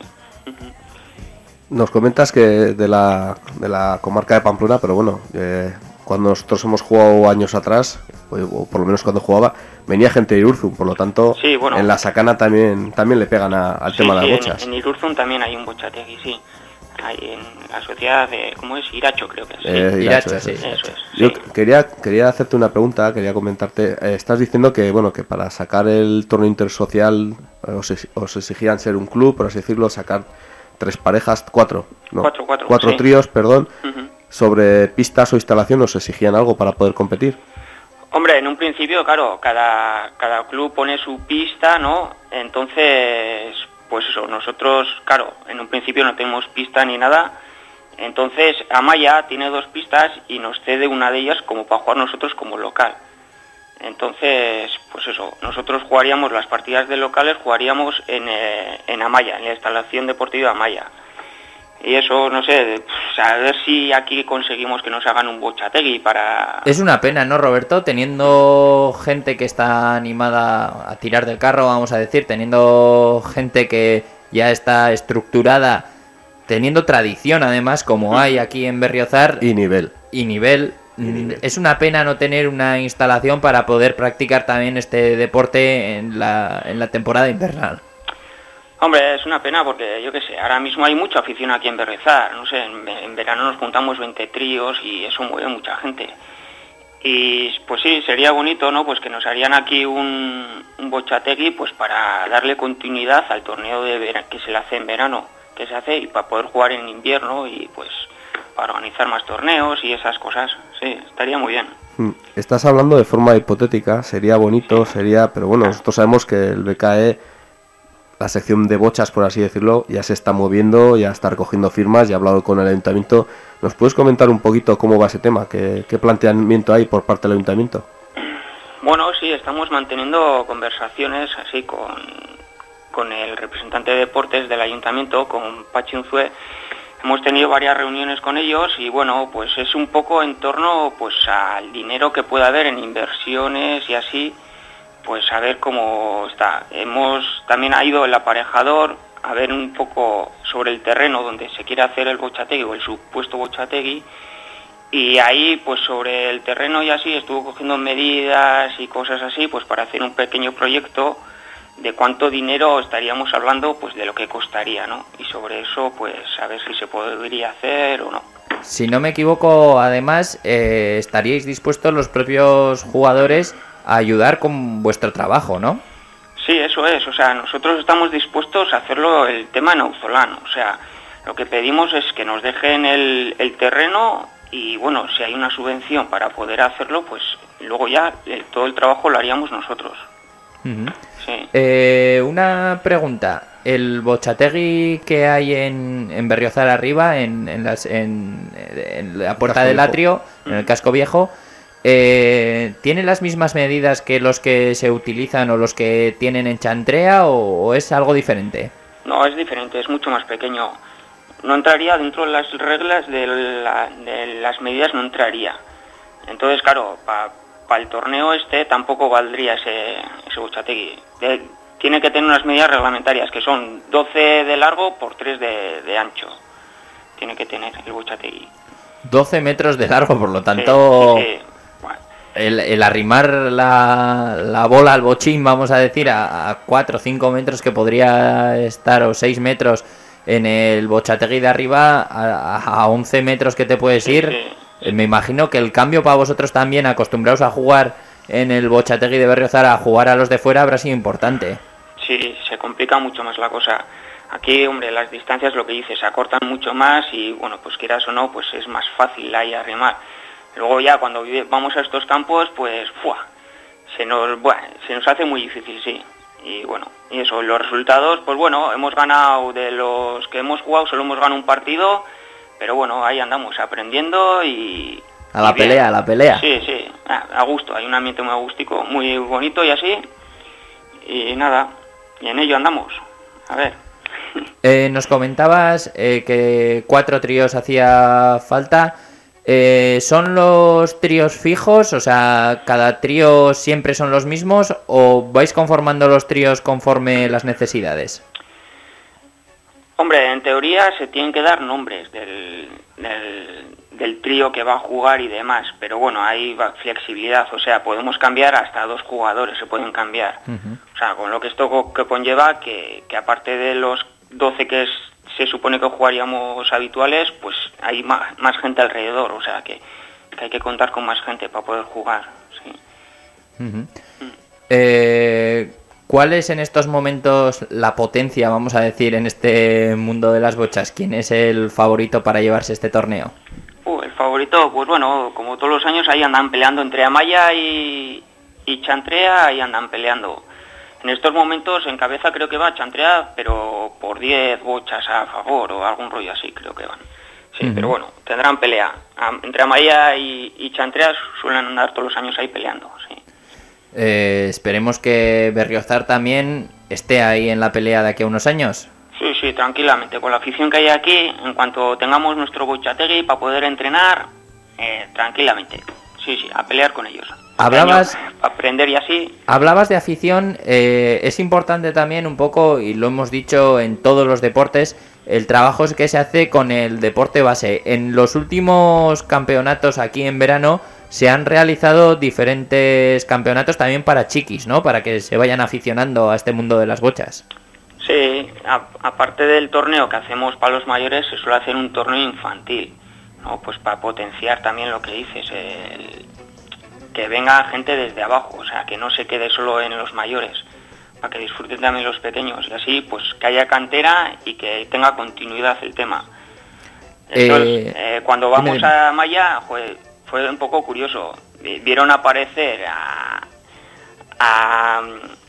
Nos comentas que de la comarca de Pamplona, pero cuando nosotros hemos jugado años atrás, o por lo menos cuando jugaba, venía gente de Irurzun, por lo tanto, sí, en la Sacana también le pegan al tema de las bochas. En Irurzun también hay un bochategui, sí. Hay en la sociedad de, ¿cómo es? Iracho, creo que es. Iracho, sí. Eso es. Yo quería hacerte una pregunta, quería comentarte. Estás diciendo que para sacar el torneo intersocial os exigían ser un club, por así decirlo, sacar 3 parejas, 4 sí. Tríos, perdón. Uh-huh. Sobre pistas o instalación, ¿os exigían algo para poder competir? Hombre, en un principio, claro, cada club pone su pista, ¿no? Entonces, nosotros, claro, en un principio no tenemos pista ni nada. Entonces, Amaya tiene 2 pistas y nos cede una de ellas como para jugar nosotros como local. Entonces, nosotros jugaríamos las partidas de locales, jugaríamos en Amaya, en la instalación deportiva Amaya. Y eso, no sé, a ver si aquí conseguimos que nos hagan un bochategui para... Es una pena, ¿no, Roberto? Teniendo gente que está animada a tirar del carro, vamos a decir, teniendo gente que ya está estructurada, teniendo tradición además, como hay aquí en Berriozar... Y nivel. Es una pena no tener una instalación para poder practicar también este deporte en la temporada invernal. Hombre, es una pena porque, yo qué sé, ahora mismo hay mucha afición aquí en Berriozar, no sé, en verano nos juntamos 20 tríos y eso mueve mucha gente. Y pues sí, sería bonito, ¿no?, pues que nos harían aquí un bochategui pues para darle continuidad al torneo que se le hace en verano, que se hace, y para poder jugar en invierno y pues para organizar más torneos y esas cosas. Sí, estaría muy bien. Estás hablando de forma hipotética, sería bonito, pero nosotros sabemos que el BKE... la sección de bochas, por así decirlo, ya se está moviendo, ya está recogiendo firmas, ya ha hablado con el ayuntamiento. ¿Nos puedes comentar un poquito cómo va ese tema? ¿Qué planteamiento hay por parte del ayuntamiento? Bueno, sí, estamos manteniendo conversaciones así con el representante de deportes del ayuntamiento, con Pachi Unzué. Hemos tenido varias reuniones con ellos y bueno, pues es un poco en torno pues al dinero que pueda haber en inversiones y así, pues a ver cómo está. También ha ido el aparejador a ver un poco sobre el terreno donde se quiere hacer el bochategui o el supuesto bochategui, y ahí pues sobre el terreno y así estuvo cogiendo medidas y cosas así pues para hacer un pequeño proyecto de cuánto dinero estaríamos hablando, pues de lo que costaría, ¿no? Y sobre eso, pues a ver si se podría hacer o no. Si no me equivoco, además, estaríais dispuestos los propios jugadores a ayudar con vuestro trabajo, ¿no? Sí, eso es. O sea, nosotros estamos dispuestos a hacerlo el tema en Auzolán. O sea, lo que pedimos es que nos dejen el terreno y, bueno, si hay una subvención para poder hacerlo, pues luego ya todo el trabajo lo haríamos nosotros. Uh-huh. Sí. Una pregunta. El bochategui que hay en Berriozar arriba, en la puerta del atrio, en el casco viejo, ¿tiene las mismas medidas que los que se utilizan o los que tienen en Chantrea o es algo diferente? No, es diferente, es mucho más pequeño. No entraría dentro de las reglas de las medidas, no entraría. Entonces, claro, para el torneo tampoco valdría ese bochategui. Tiene que tener unas medidas reglamentarias que son 12 de largo por 3 de ancho. Tiene que tener el bochategui. 12 metros de largo, por lo tanto, sí. Bueno. el arrimar la bola al bochín, vamos a decir, a 4 o 5 metros que podría estar, o 6 metros en el bochategui de arriba, a 11 metros que te puedes ir. Me imagino que el cambio para vosotros también, acostumbrados a jugar en el bochategui de Berriozar, a jugar a los de fuera, habrá sido importante. Sí, se complica mucho más la cosa. Aquí, hombre, las distancias, lo que dices, se acortan mucho más y, bueno, pues quieras o no, pues es más fácil ahí arrimar. Luego ya cuando vamos a estos campos, pues, se nos hace muy difícil, sí. Y bueno, y eso, los resultados, pues bueno, hemos ganado de los que hemos jugado, solo hemos ganado un partido, pero bueno, ahí andamos aprendiendo y... A la pelea. Sí, a gusto, hay un ambiente muy agústico, muy bonito y así, y nada, y en ello andamos, a ver. Nos comentabas que 4 tríos hacía falta. ¿Son los tríos fijos? O sea, ¿cada trío siempre son los mismos o vais conformando los tríos conforme las necesidades? Hombre, en teoría se tienen que dar nombres del trío que va a jugar y demás, pero bueno, hay flexibilidad, o sea, podemos cambiar hasta 2 jugadores, se pueden cambiar. Uh-huh. O sea, con lo que esto que conlleva que aparte de los 12 que se supone que jugaríamos habituales, pues hay más gente alrededor, o sea, que hay que contar con más gente para poder jugar, sí. Uh-huh. ¿Cuál es en estos momentos la potencia, vamos a decir, en este mundo de las bochas? ¿Quién es el favorito para llevarse este torneo? El favorito, pues bueno, como todos los años, ahí andan peleando entre Amaya y Chantrea, ahí andan peleando. En estos momentos en cabeza creo que va Chantrea, pero por 10 bochas a favor o algún rollo así creo que van. Sí, uh-huh. Pero bueno, tendrán pelea. Entre Amaya y Chantrea suelen andar todos los años ahí peleando, sí. Esperemos que Berriozar también esté ahí en la pelea de aquí a unos años. Sí, tranquilamente. Con la afición que hay aquí, en cuanto tengamos nuestro bochategui para poder entrenar, tranquilamente. Sí, a pelear con ellos. Hablabas, aprender y así. Hablabas de afición. Es importante también un poco, y lo hemos dicho en todos los deportes, el trabajo que se hace con el deporte base. En los últimos campeonatos aquí en verano se han realizado diferentes campeonatos también para chiquis, ¿no? Para que se vayan aficionando a este mundo de las bochas. Sí, aparte del torneo que hacemos para los mayores, se suele hacer un torneo infantil, ¿no? Pues para potenciar también lo que dices, que venga gente desde abajo, o sea, que no se quede solo en los mayores, para que disfruten también los pequeños, y así pues que haya cantera y que tenga continuidad el tema. Entonces, cuando vamos a Maya, fue un poco curioso, vieron aparecer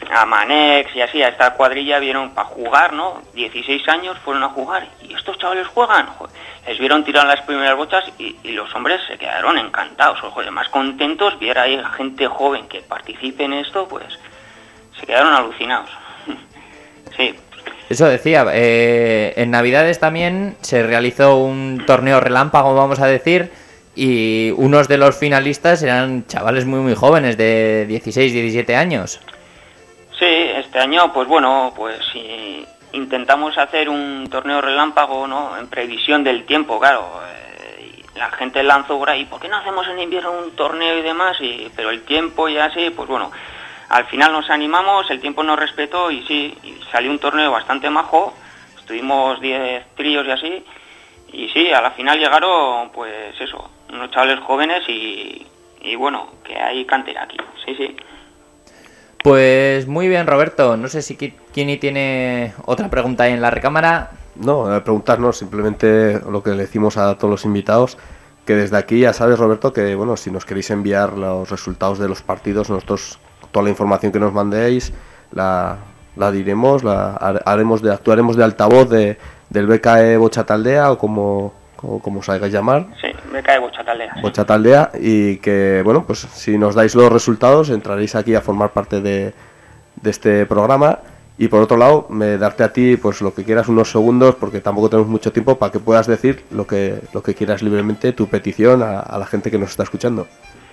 a Manex y así, a esta cuadrilla vieron para jugar, ¿no? 16 años fueron a jugar y estos chavales juegan, joder. Les vieron tirar las primeras bochas y los hombres se quedaron encantados, joder, más contentos, viera ahí gente joven que participe en esto, pues se quedaron alucinados. Sí. Eso decía, en Navidades también se realizó un torneo relámpago, vamos a decir, y unos de los finalistas eran chavales muy muy jóvenes, de 16, 17 años. Sí, este año, pues bueno, pues intentamos hacer un torneo relámpago, ¿no? En previsión del tiempo, claro. La gente lanzó por ahí, ¿por qué no hacemos en invierno un torneo y demás? Pero el tiempo y así, pues bueno, al final nos animamos, el tiempo nos respetó y sí, y salió un torneo bastante majo. Estuvimos 10 tríos y así. Y sí, a la final llegaron, pues eso, unos chavales jóvenes y bueno, que hay cantera aquí, sí, sí. Pues muy bien, Roberto. No sé si Kini tiene otra pregunta ahí en la recámara. No, preguntarnos, simplemente lo que le decimos a todos los invitados, que desde aquí ya sabes, Roberto, que bueno, si nos queréis enviar los resultados de los partidos, nosotros toda la información que nos mandéis la diremos, actuaremos de altavoz del BKE Bochataldea o como os hagáis llamar. Sí, BKE Bochataldea. Bochataldea, y que bueno, pues si nos dais los resultados entraréis aquí a formar parte de este programa. Y por otro lado, darte a ti pues lo que quieras, unos segundos, porque tampoco tenemos mucho tiempo, para que puedas decir lo que quieras libremente, tu petición a la gente que nos está escuchando.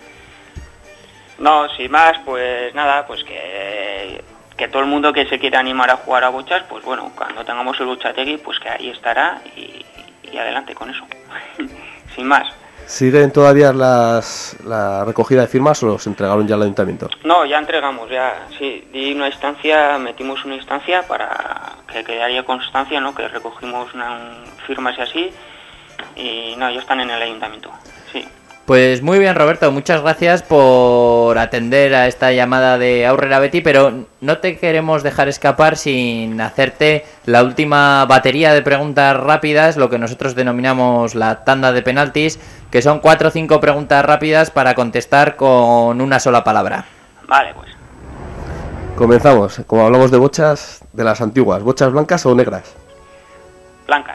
No, sin más, pues nada, pues que todo el mundo que se quiera animar a jugar a bochas, pues bueno, cuando tengamos el bochategui, pues que ahí estará y adelante con eso. Sin más. ¿Siguen todavía la recogida de firmas o los entregaron ya al ayuntamiento? No, ya entregamos, ya, sí, metimos una instancia para que quedaría constancia, ¿no? Que recogimos firmas y así, y no, ya están en el ayuntamiento, sí. Pues muy bien, Roberto, muchas gracias por atender a esta llamada de Aurrera Beti, pero no te queremos dejar escapar sin hacerte la última batería de preguntas rápidas, lo que nosotros denominamos la tanda de penaltis, que son 4 o 5 preguntas rápidas para contestar con una sola palabra. Vale, pues. Comenzamos. Como hablamos de bochas, de las antiguas, ¿bochas blancas o negras? Blancas.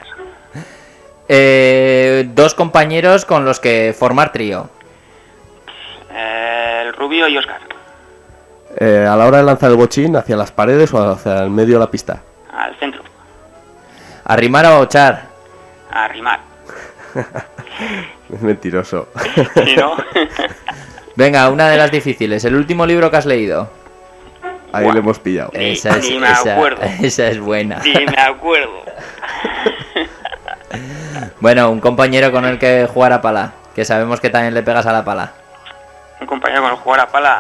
2 compañeros con los que formar trío. El Rubio y Óscar. A la hora de lanzar el bochín, ¿hacia las paredes o hacia el medio de la pista? Al centro. ¿Arrimar o echar? Arrimar. Es mentiroso. ¿Sí, no? Venga, una de las difíciles. ¿El último libro que has leído? Ahí le hemos pillado. Esa es buena. Sí, me acuerdo. Bueno, un compañero con el que jugar a pala, que sabemos que también le pegas a la pala. Un compañero con el que jugar a pala.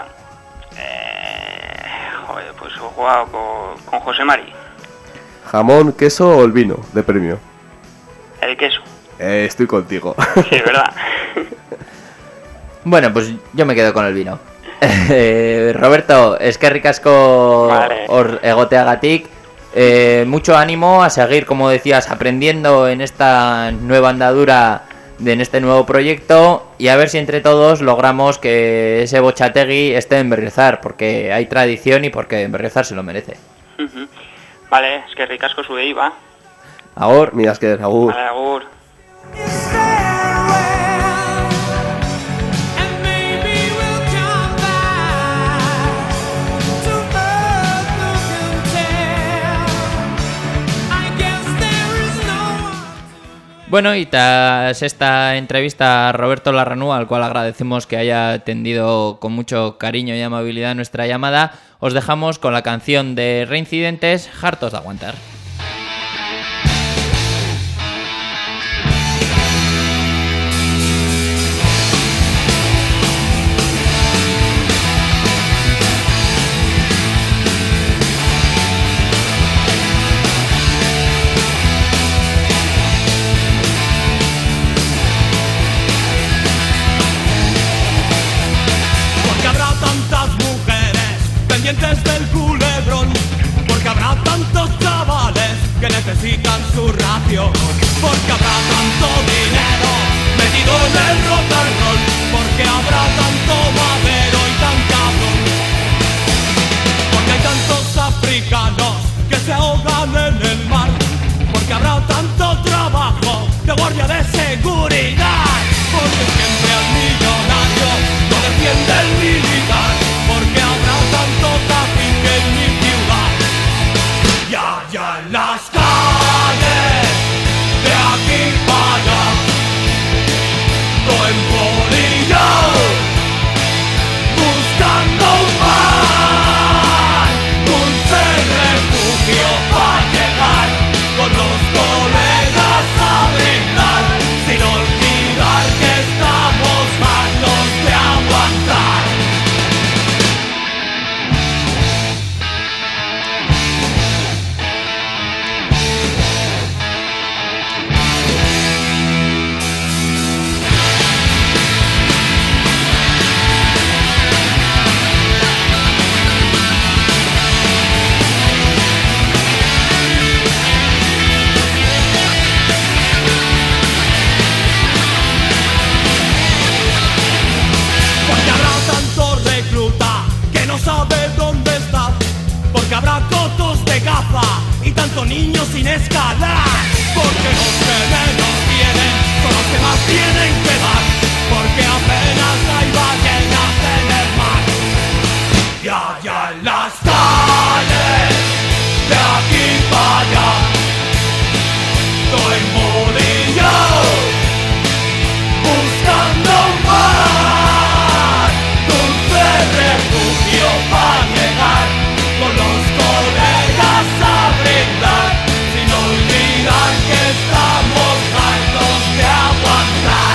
Pues he jugado con José Mari. ¿Jamón, queso o el vino de premio? El queso. Estoy contigo. Sí, ¿verdad? Bueno, pues yo me quedo con el vino. Roberto, eskerrik asko egoteagatik. Mucho ánimo a seguir, como decías, aprendiendo en esta nueva andadura, en este nuevo proyecto, y a ver si entre todos logramos que ese bochategui esté en Berriozar, porque hay tradición y porque en Berriozar se lo merece. Vale, eskerrik asko zuei, va. Agur, mira, esker, agur. Vale, agur. Bueno, y tras esta entrevista a Roberto Larranúa, al cual agradecemos que haya atendido con mucho cariño y amabilidad nuestra llamada, os dejamos con la canción de Reincidentes, Hartos de Aguantar. Del culebrón, porque habrá tantos chavales que necesitan su ración, porque habrá tanto dinero metido en el rock and roll, porque habrá tanto madero y tan cabrón, porque hay tanto escapa y tanto niño sin escalar. Porque los que menos tienen son los que más tienen que dar. Porque apenas hay ballenas en el mar. Y allá en las calles, de aquí para allá, estoy molillado, buscando un mar, dulce refugio para llegar, con los colegas a brindar, sin olvidar que estamos hartos de aguantar.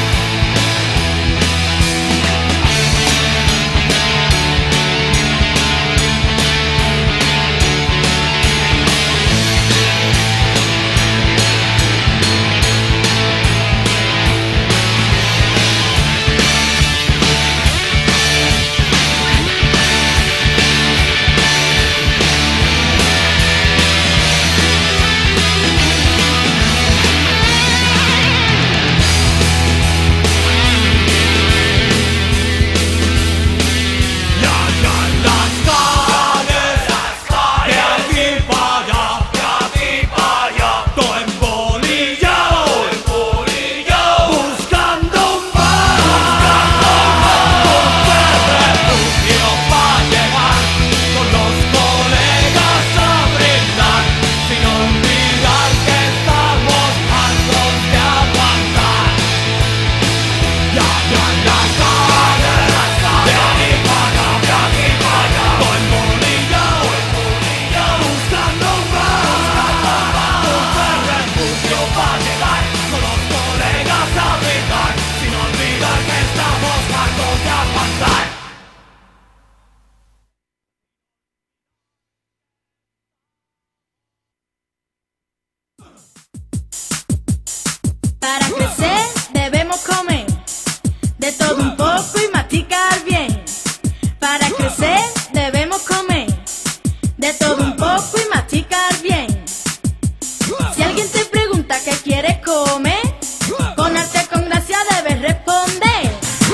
Para crecer debemos comer de todo un poco y masticar bien. Para crecer debemos comer de todo un poco y masticar bien. Si alguien te pregunta qué quieres comer, con arte, con gracia debes responder.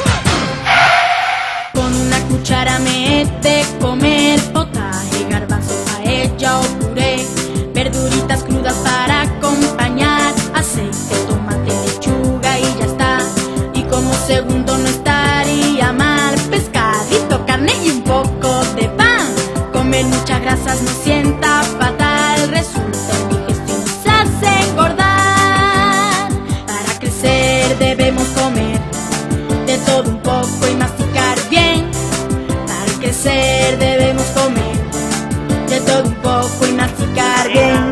Con una cuchara me he de comer potaje, garbanzo, paella o puré, verduritas crudas para acompañar, aceite, tomate, lechuga y ya está. Y como segundo no estaría mal, pescadito, carne y un poco de pan. Comer muchas grasas no sienta fatal, resulta indigestión, se hace engordar. Para crecer debemos comer de todo un poco y masticar bien. Para crecer debemos comer de todo un poco y masticar bien.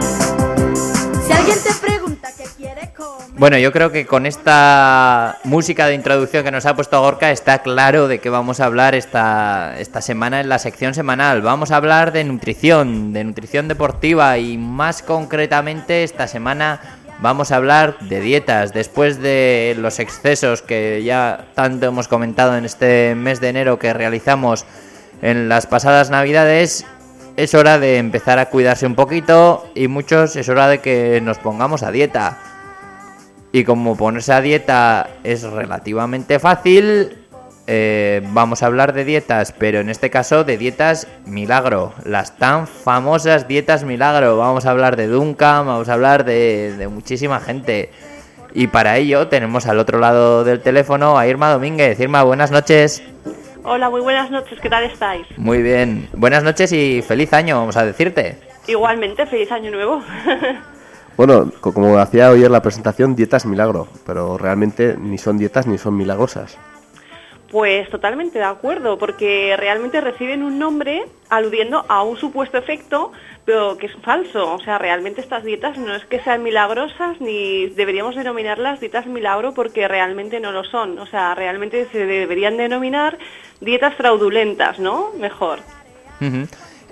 Si alguien te pregunta qué quiere comer... Bueno, yo creo que con esta música de introducción que nos ha puesto Gorka está claro de qué vamos a hablar esta semana en la sección semanal. Vamos a hablar de nutrición deportiva y más concretamente esta semana vamos a hablar de dietas. Después de los excesos que ya tanto hemos comentado en este mes de enero que realizamos en las pasadas navidades, es hora de empezar a cuidarse un poquito y muchos es hora de que nos pongamos a dieta. Y como ponerse a dieta es relativamente fácil, vamos a hablar de dietas, pero en este caso de dietas milagro, las tan famosas dietas milagro. Vamos a hablar de Duncan, vamos a hablar de muchísima gente. Y para ello tenemos al otro lado del teléfono a Irma Domínguez. Irma, buenas noches. Hola, muy buenas noches, ¿qué tal estáis? Muy bien, buenas noches y feliz año, vamos a decirte. Igualmente, feliz año nuevo. Bueno, como hacía hoy en la presentación, dietas milagro, pero realmente ni son dietas ni son milagrosas. Pues totalmente de acuerdo, porque realmente reciben un nombre aludiendo a un supuesto efecto, pero que es falso. O sea, realmente estas dietas no es que sean milagrosas, ni deberíamos denominarlas dietas milagro, porque realmente no lo son. O sea, realmente se deberían denominar dietas fraudulentas, ¿no? Mejor. Uh-huh.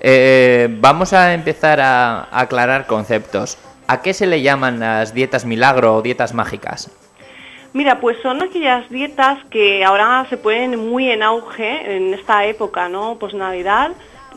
Vamos a empezar a aclarar conceptos. ¿A qué se le llaman las dietas milagro o dietas mágicas? Mira, pues son aquellas dietas que ahora se ponen muy en auge en esta época, ¿no? Posnavidad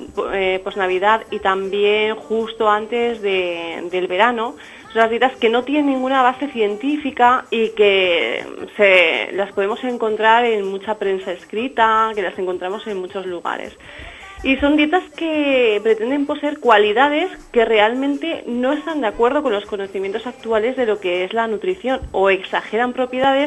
y también justo antes del verano. Son las dietas que no tienen ninguna base científica y que las podemos encontrar en mucha prensa escrita, que las encontramos en muchos lugares. Y son dietas que pretenden poseer cualidades que realmente no están de acuerdo con los conocimientos actuales de lo que es la nutrición, o exageran propiedades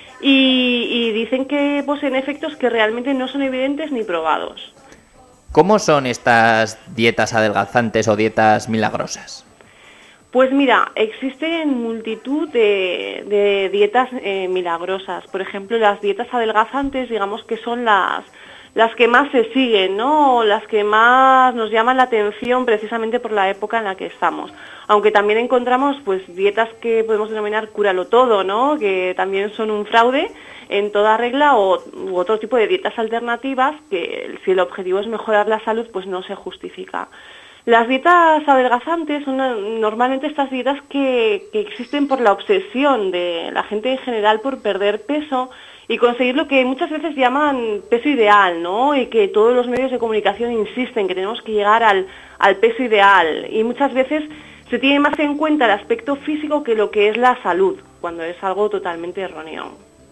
y dicen que poseen efectos que realmente no son evidentes ni probados. ¿Cómo son estas dietas adelgazantes o dietas milagrosas? Pues mira, existen multitud de dietas milagrosas. Por ejemplo, las dietas adelgazantes, digamos que son las que más se siguen, ¿no? Las que más nos llaman la atención precisamente por la época en la que estamos. Aunque también encontramos pues dietas que podemos denominar cúralo todo, ¿no? Que también son un fraude en toda regla, u otro tipo de dietas alternativas que, si el objetivo es mejorar la salud, pues no se justifica. Las dietas adelgazantes son normalmente estas dietas que existen por la obsesión de la gente en general por perder peso y conseguir lo que muchas veces llaman peso ideal, ¿no? Y que todos los medios de comunicación insisten que tenemos que llegar al peso ideal. Y muchas veces se tiene más en cuenta el aspecto físico que lo que es la salud, cuando es algo totalmente erróneo.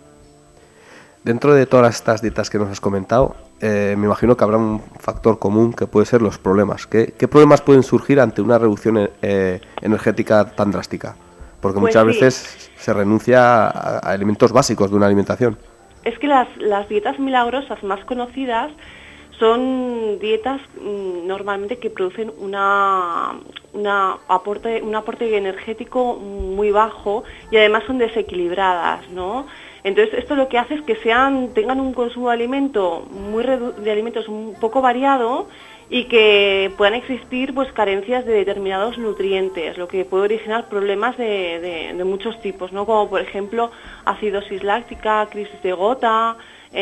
Dentro de todas estas dietas que nos has comentado, me imagino que habrá un factor común que puede ser los problemas. ¿Qué problemas pueden surgir ante una reducción energética tan drástica? Porque Pues muchas sí. veces se renuncia a elementos básicos de una alimentación. Es que las dietas milagrosas más conocidas son dietas normalmente que producen un aporte energético muy bajo y además son desequilibradas, ¿no? Entonces esto lo que hace es que tengan un consumo de alimentos un poco variado y que puedan existir pues carencias de determinados nutrientes, lo que puede originar problemas de muchos tipos, ¿no? Como por ejemplo acidosis láctica, crisis de gota,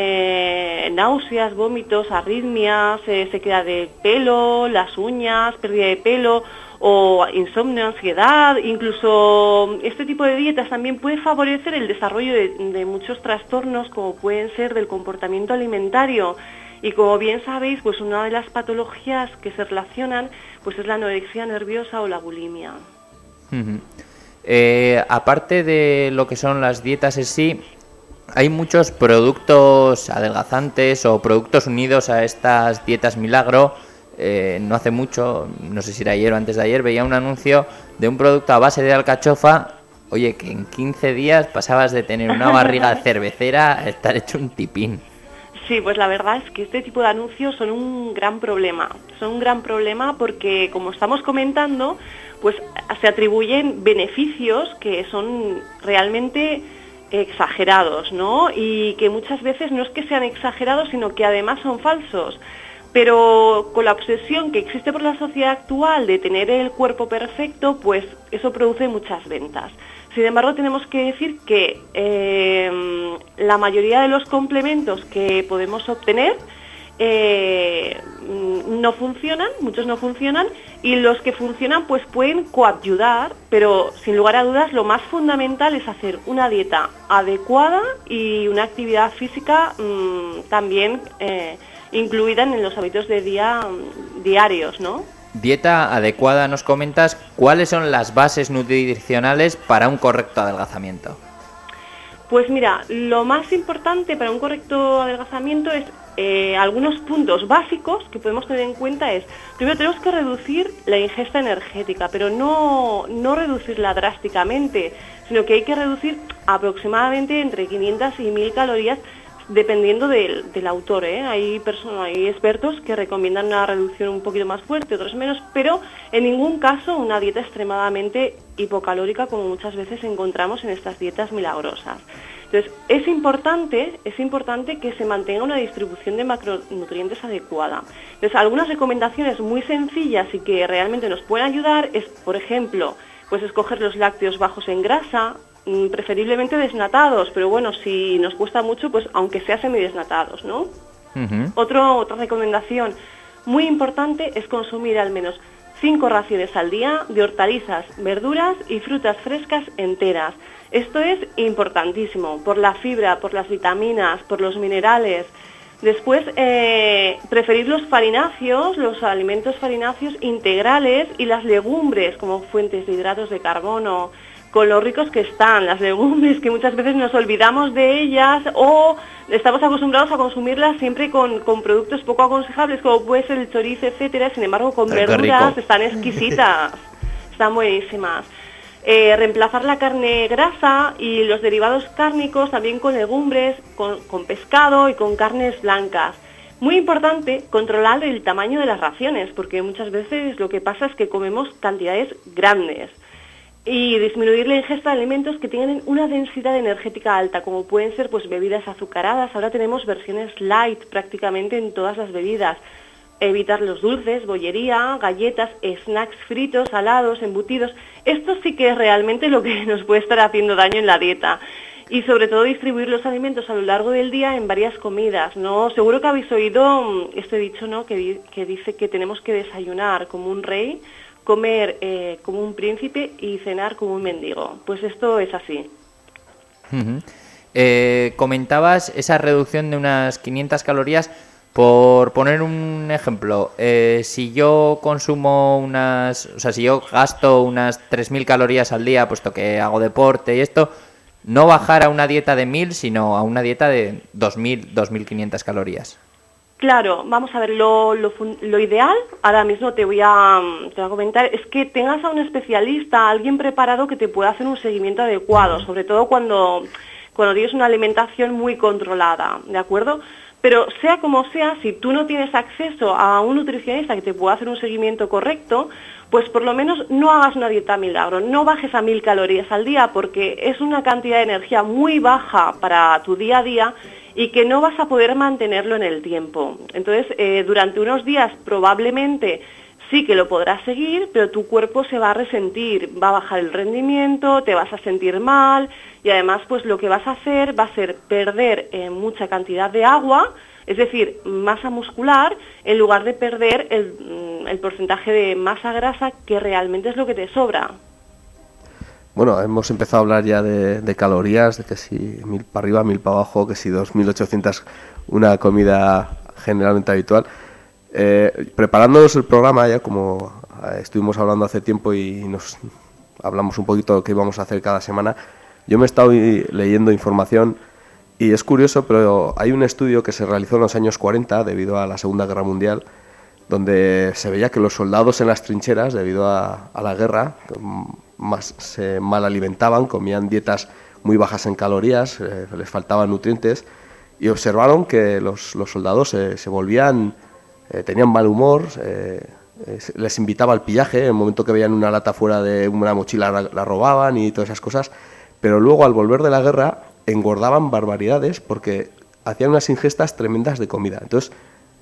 náuseas, vómitos, arritmias, sequedad de pelo, las uñas, pérdida de pelo o insomnio, ansiedad. Incluso este tipo de dietas también puede favorecer el desarrollo de muchos trastornos como pueden ser del comportamiento alimentario. Y como bien sabéis, pues una de las patologías que se relacionan pues es la anorexia nerviosa o la bulimia. Aparte de lo que son las dietas en sí, hay muchos productos adelgazantes o productos unidos a estas dietas milagro. No hace mucho, no sé si era ayer o antes de ayer, veía un anuncio de un producto a base de alcachofa. Oye, que en 15 días pasabas de tener una barriga cervecera a estar hecho un tipín. Sí, pues la verdad es que este tipo de anuncios son un gran problema. Son un gran problema porque, como estamos comentando, pues se atribuyen beneficios que son realmente exagerados, ¿no? Y que muchas veces no es que sean exagerados, sino que además son falsos. Pero con la obsesión que existe por la sociedad actual de tener el cuerpo perfecto, pues eso produce muchas ventas. Sin embargo, tenemos que decir que la mayoría de los complementos que podemos obtener no funcionan, muchos no funcionan, y los que funcionan pues pueden coadyudar, pero sin lugar a dudas lo más fundamental es hacer una dieta adecuada y una actividad física también incluida en los hábitos de diarios, ¿no? Dieta adecuada, nos comentas. ¿Cuáles son las bases nutricionales para un correcto adelgazamiento? Pues mira, lo más importante para un correcto adelgazamiento es algunos puntos básicos que podemos tener en cuenta es, primero tenemos que reducir la ingesta energética, pero no reducirla drásticamente, sino que hay que reducir aproximadamente entre 500 y 1000 calorías dependiendo del autor, ¿eh? Hay expertos que recomiendan una reducción un poquito más fuerte, otros menos, pero en ningún caso una dieta extremadamente hipocalórica como muchas veces encontramos en estas dietas milagrosas. Entonces, es importante que se mantenga una distribución de macronutrientes adecuada. Entonces, algunas recomendaciones muy sencillas y que realmente nos pueden ayudar es, por ejemplo, pues escoger los lácteos bajos en grasa, preferiblemente desnatados, pero bueno, si nos cuesta mucho, pues aunque sea semidesnatados, ¿no? Otra recomendación muy importante es consumir al menos 5 raciones al día de hortalizas, verduras y frutas frescas enteras. Esto es importantísimo, por la fibra, por las vitaminas, por los minerales. Después, preferir los farináceos, los alimentos farináceos integrales y las legumbres como fuentes de hidratos de carbono. con lo ricos que están las legumbres, que muchas veces nos olvidamos de ellas o estamos acostumbrados a consumirlas siempre con productos poco aconsejables, como puede ser el chorizo, etcétera. Sin embargo, con verduras están exquisitas, están buenísimas. Reemplazar la carne grasa y los derivados cárnicos también con legumbres, con pescado y con carnes blancas. Muy importante controlar el tamaño de las raciones, porque muchas veces lo que pasa es que comemos cantidades grandes. Y disminuir la ingesta de alimentos que tienen una densidad energética alta, como pueden ser pues bebidas azucaradas. Ahora tenemos versiones light prácticamente en todas las bebidas. Evitar los dulces, bollería, galletas, snacks fritos, salados, embutidos. Esto sí que es realmente lo que nos puede estar haciendo daño en la dieta. Y sobre todo distribuir los alimentos a lo largo del día en varias comidas, ¿no? Seguro que habéis oído este dicho, ¿no? Que dice que tenemos que desayunar como un rey, comer como un príncipe y cenar como un mendigo. Pues esto es así. Comentabas esa reducción de unas 500 calorías. Por poner un ejemplo, si yo consumo si yo gasto unas 3.000 calorías al día, puesto que hago deporte y esto, no bajar a una dieta de 1.000, sino a una dieta de 2.000, 2.500 calorías. Claro, vamos a ver, lo ideal, ahora mismo te voy a comentar, es que tengas a un especialista, a alguien preparado que te pueda hacer un seguimiento adecuado, sobre todo cuando tienes una alimentación muy controlada, ¿de acuerdo? Pero sea como sea, si tú no tienes acceso a un nutricionista que te pueda hacer un seguimiento correcto, pues por lo menos no hagas una dieta milagro, no bajes a 1.000 calorías al día, porque es una cantidad de energía muy baja para tu día a día y que no vas a poder mantenerlo en el tiempo. Entonces, durante unos días probablemente sí que lo podrás seguir, pero tu cuerpo se va a resentir, va a bajar el rendimiento, te vas a sentir mal y además pues lo que vas a hacer va a ser perder mucha cantidad de agua, es decir, masa muscular, en lugar de perder el porcentaje de masa grasa que realmente es lo que te sobra. Bueno, hemos empezado a hablar ya de calorías, de que si 1.000 para arriba, 1.000 para abajo, que si 2.800 una comida generalmente habitual. Preparándonos el programa, ya como estuvimos hablando hace tiempo y nos hablamos un poquito de lo que íbamos a hacer cada semana, yo me he estado leyendo información y es curioso, pero hay un estudio que se realizó en los años 40 debido a la Segunda Guerra Mundial, donde se veía que los soldados en las trincheras, debido a la guerra, se mal alimentaban, comían dietas muy bajas en calorías, les faltaban nutrientes, y observaron que los soldados se volvían, tenían mal humor, les invitaba al pillaje, en el momento que veían una lata fuera de una mochila la robaban y todas esas cosas, pero luego al volver de la guerra engordaban barbaridades porque hacían unas ingestas tremendas de comida. Entonces,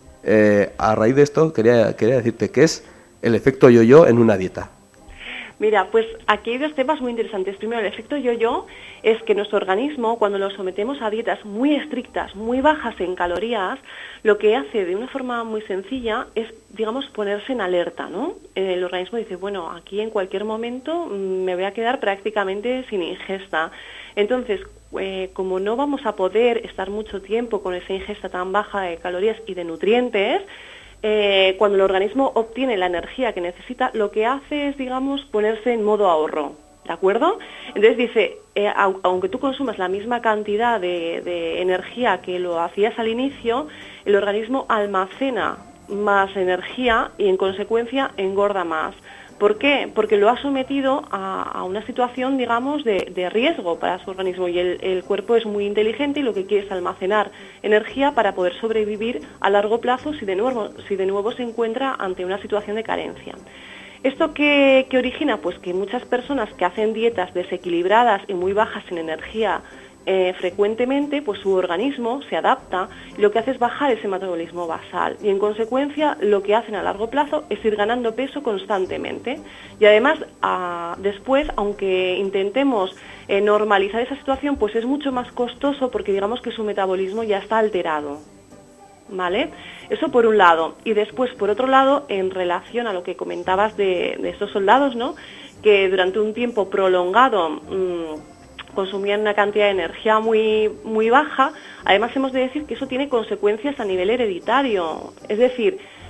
a raíz de esto quería decirte qué es el efecto yo-yo en una dieta. Mira, pues aquí hay dos temas muy interesantes. Primero, el efecto yo-yo es que nuestro organismo, cuando lo sometemos a dietas muy estrictas, muy bajas en calorías, lo que hace de una forma muy sencilla es, digamos, ponerse en alerta, ¿no? El organismo dice, bueno, aquí en cualquier momento me voy a quedar prácticamente sin ingesta. Entonces, como no vamos a poder estar mucho tiempo con esa ingesta tan baja de calorías y de nutrientes, cuando el organismo obtiene la energía que necesita, lo que hace es, digamos, ponerse en modo ahorro, ¿de acuerdo? Entonces dice, aunque tú consumas la misma cantidad de energía que lo hacías al inicio, el organismo almacena más energía y en consecuencia engorda más. ¿Por qué? Porque lo ha sometido a una situación, digamos, de riesgo para su organismo y el cuerpo es muy inteligente y lo que quiere es almacenar energía para poder sobrevivir a largo plazo si de nuevo se encuentra ante una situación de carencia. ¿Esto qué origina? Pues que muchas personas que hacen dietas desequilibradas y muy bajas en energía frecuentemente, pues su organismo se adapta y lo que hace es bajar ese metabolismo basal y en consecuencia lo que hacen a largo plazo es ir ganando peso constantemente y además después, aunque intentemos normalizar esa situación, pues es mucho más costoso porque digamos que su metabolismo ya está alterado, ¿vale? Eso por un lado. Y después, por otro lado, en relación a lo que comentabas de estos soldados, ¿no? Que durante un tiempo prolongado consumían una cantidad de energía muy, muy baja. Además, hemos de decir que eso tiene consecuencias a nivel hereditario. Es decir,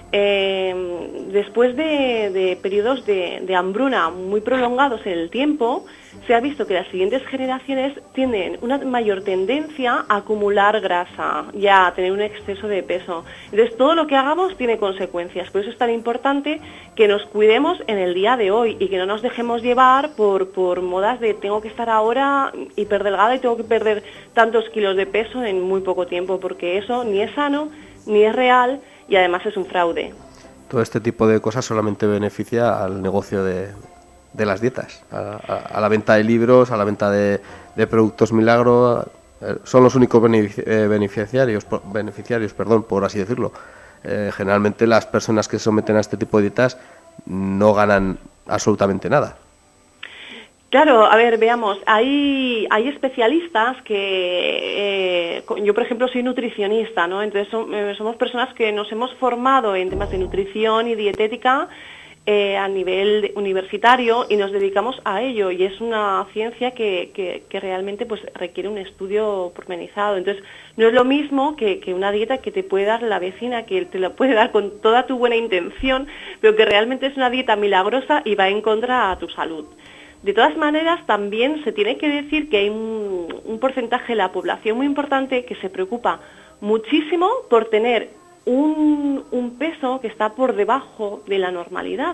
después de periodos de hambruna muy prolongados en el tiempo, se ha visto que las siguientes generaciones tienen una mayor tendencia a acumular grasa y a tener un exceso de peso. Entonces, todo lo que hagamos tiene consecuencias. Por eso es tan importante que nos cuidemos en el día de hoy y que no nos dejemos llevar por modas de tengo que estar ahora hiperdelgada y tengo que perder tantos kilos de peso en muy poco tiempo, porque eso ni es sano, ni es real y además es un fraude. Todo este tipo de cosas solamente beneficia al negocio de las dietas, a la venta de libros, a la venta de productos milagro. Son los únicos beneficiarios, por así decirlo. Generalmente las personas que se someten a este tipo de dietas no ganan absolutamente nada. Claro, a ver, veamos, hay especialistas que, yo por ejemplo soy nutricionista, ¿no? Entonces somos personas que nos hemos formado en temas de nutrición y dietética a nivel universitario y nos dedicamos a ello, y es una ciencia que realmente pues requiere un estudio pormenorizado. Entonces no es lo mismo que una dieta que te puede dar la vecina, que te la puede dar con toda tu buena intención, pero que realmente es una dieta milagrosa y va en contra a tu salud. De todas maneras, también se tiene que decir que hay un porcentaje de la población muy importante que se preocupa muchísimo por tener un peso que está por debajo de la normalidad.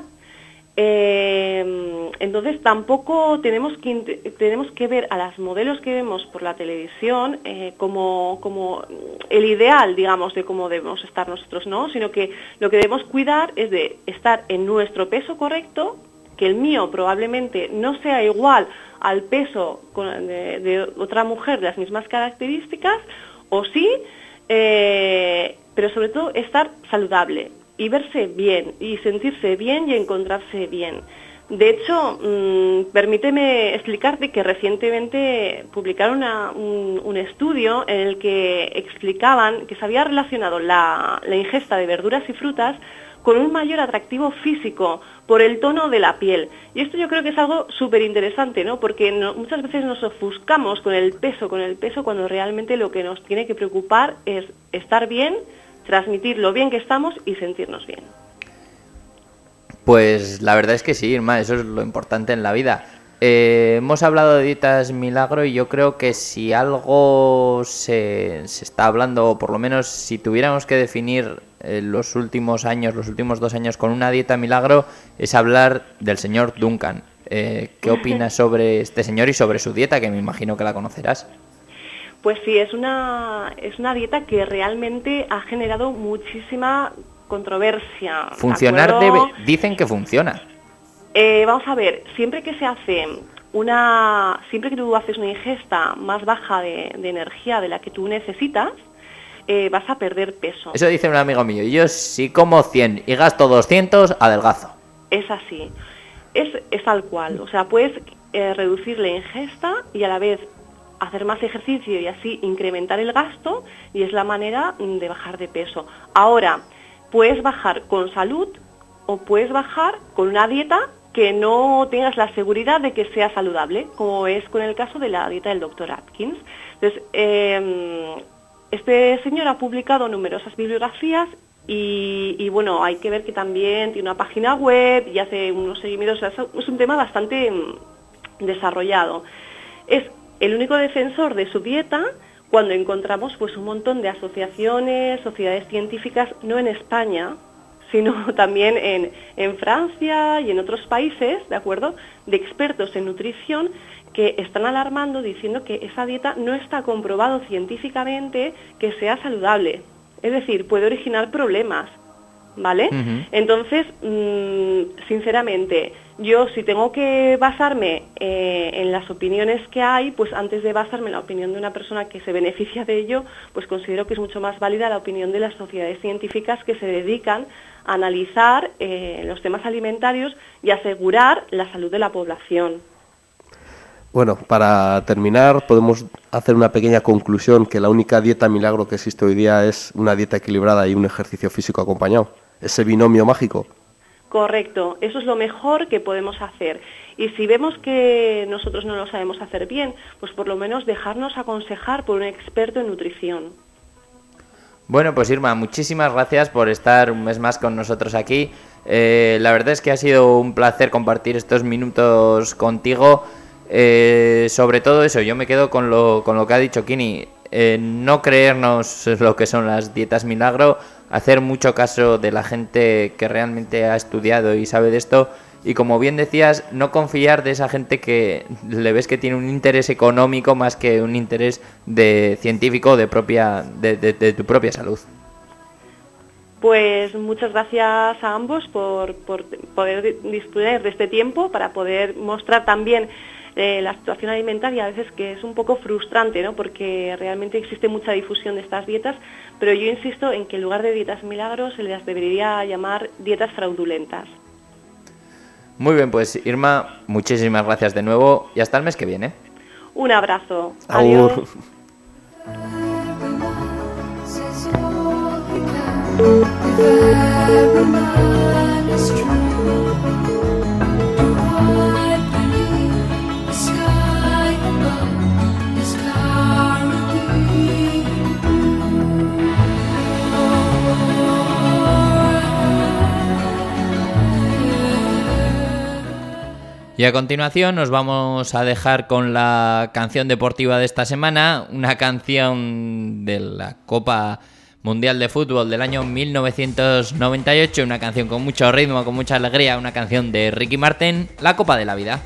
Entonces, tampoco tenemos que ver a las modelos que vemos por la televisión como el ideal, digamos, de cómo debemos estar nosotros, ¿no? Sino que lo que debemos cuidar es de estar en nuestro peso correcto, que el mío probablemente no sea igual al peso de otra mujer de las mismas características, o sí, pero sobre todo estar saludable y verse bien y sentirse bien y encontrarse bien. De hecho, permíteme explicarte que recientemente publicaron un estudio en el que explicaban que se había relacionado la ingesta de verduras y frutas con un mayor atractivo físico por el tono de la piel. Y esto yo creo que es algo súper interesante, ¿no? Porque muchas veces nos ofuscamos con el peso, cuando realmente lo que nos tiene que preocupar es estar bien, transmitir lo bien que estamos y sentirnos bien. Pues la verdad es que sí, Irma, eso es lo importante en la vida. Hemos hablado de dietas milagro y yo creo que si algo se está hablando, o por lo menos si tuviéramos que definir los últimos 2 años con una dieta milagro, es hablar del señor Duncan. ¿Qué opinas sobre este señor y sobre su dieta, que me imagino que la conocerás? Pues sí, es una dieta que realmente ha generado muchísima controversia. Dicen que funciona. Vamos a ver, siempre que tú haces una ingesta más baja de energía de la que tú necesitas, vas a perder peso. Eso dice un amigo mío. Yo si como 100 y gasto 200, adelgazo. Es así. Es tal cual. O sea, puedes reducir la ingesta y a la vez hacer más ejercicio y así incrementar el gasto, y es la manera de bajar de peso. Ahora, puedes bajar con salud o puedes bajar con una dieta que no tengas la seguridad de que sea saludable, como es con el caso de la dieta del Dr. Atkins. Entonces, este señor ha publicado numerosas bibliografías y bueno, hay que ver que también tiene una página web y hace unos seguimientos. O sea, es un tema bastante desarrollado. Es el único defensor de su dieta cuando encontramos pues un montón de asociaciones, sociedades científicas, no en España, sino también en Francia y en otros países, ¿de acuerdo?, de expertos en nutrición que están alarmando diciendo que esa dieta no está comprobado científicamente que sea saludable. Es decir, puede originar problemas, ¿vale? Uh-huh. Entonces, sinceramente, yo si tengo que basarme en las opiniones que hay, pues antes de basarme en la opinión de una persona que se beneficia de ello, pues considero que es mucho más válida la opinión de las sociedades científicas que se dedican a analizar los temas alimentarios y asegurar la salud de la población. Bueno, para terminar, podemos hacer una pequeña conclusión, que la única dieta milagro que existe hoy día es una dieta equilibrada y un ejercicio físico acompañado. Ese binomio mágico. Correcto, eso es lo mejor que podemos hacer. Y si vemos que nosotros no lo sabemos hacer bien, pues por lo menos dejarnos aconsejar por un experto en nutrición. Bueno, pues Irma, muchísimas gracias por estar un mes más con nosotros aquí. La verdad es que ha sido un placer compartir estos minutos contigo. Sobre todo eso, yo me quedo con lo que ha dicho Kini. No creernos lo que son las dietas milagro, hacer mucho caso de la gente que realmente ha estudiado y sabe de esto. Y como bien decías, no confiar de esa gente que le ves que tiene un interés económico más que un interés de científico de tu propia salud. Pues muchas gracias a ambos por poder disponer de este tiempo para poder mostrar también la situación alimentaria, a veces que es un poco frustrante, ¿no? Porque realmente existe mucha difusión de estas dietas, pero yo insisto en que en lugar de dietas milagros se las debería llamar dietas fraudulentas. Muy bien, pues Irma, muchísimas gracias de nuevo y hasta el mes que viene. Un abrazo. Agur. Adiós. Y a continuación nos vamos a dejar con la canción deportiva de esta semana, una canción de la Copa Mundial de Fútbol del año 1998, una canción con mucho ritmo, con mucha alegría, una canción de Ricky Martin, La Copa de la Vida.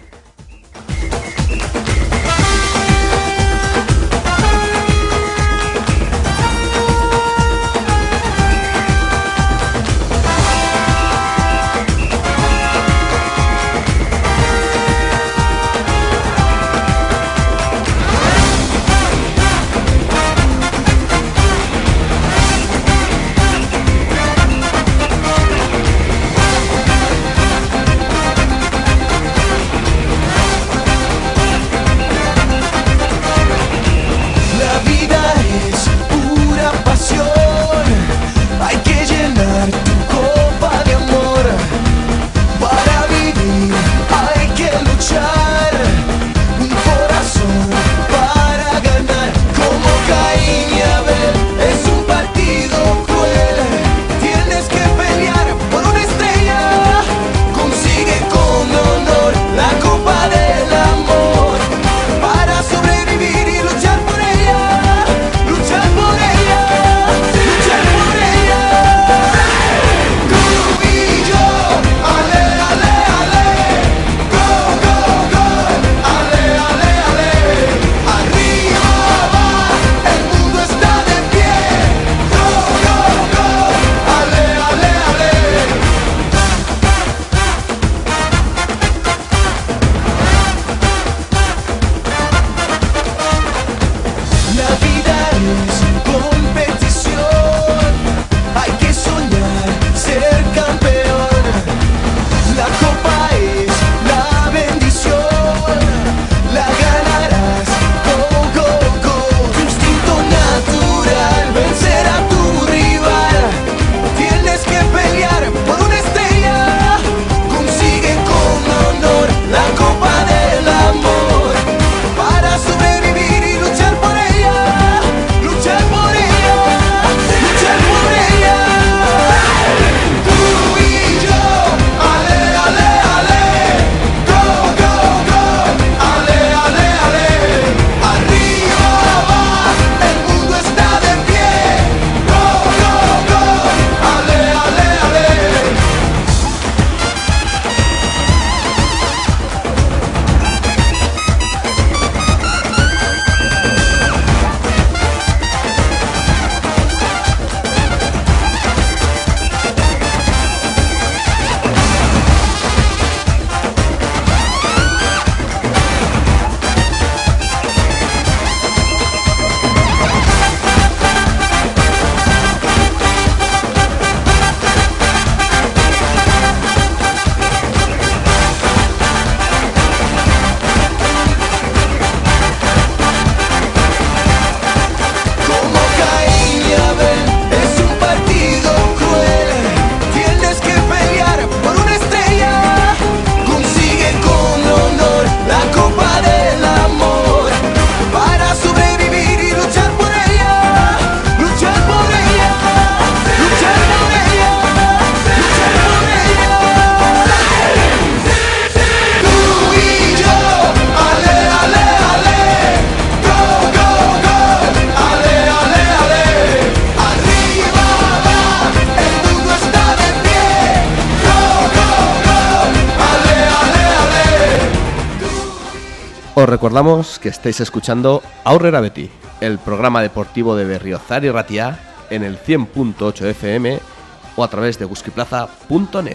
recordamos que estáis escuchando Aurrera Beti, el programa deportivo de Berriozar y Ratia en el 100.8 FM o a través de guskiplaza.net.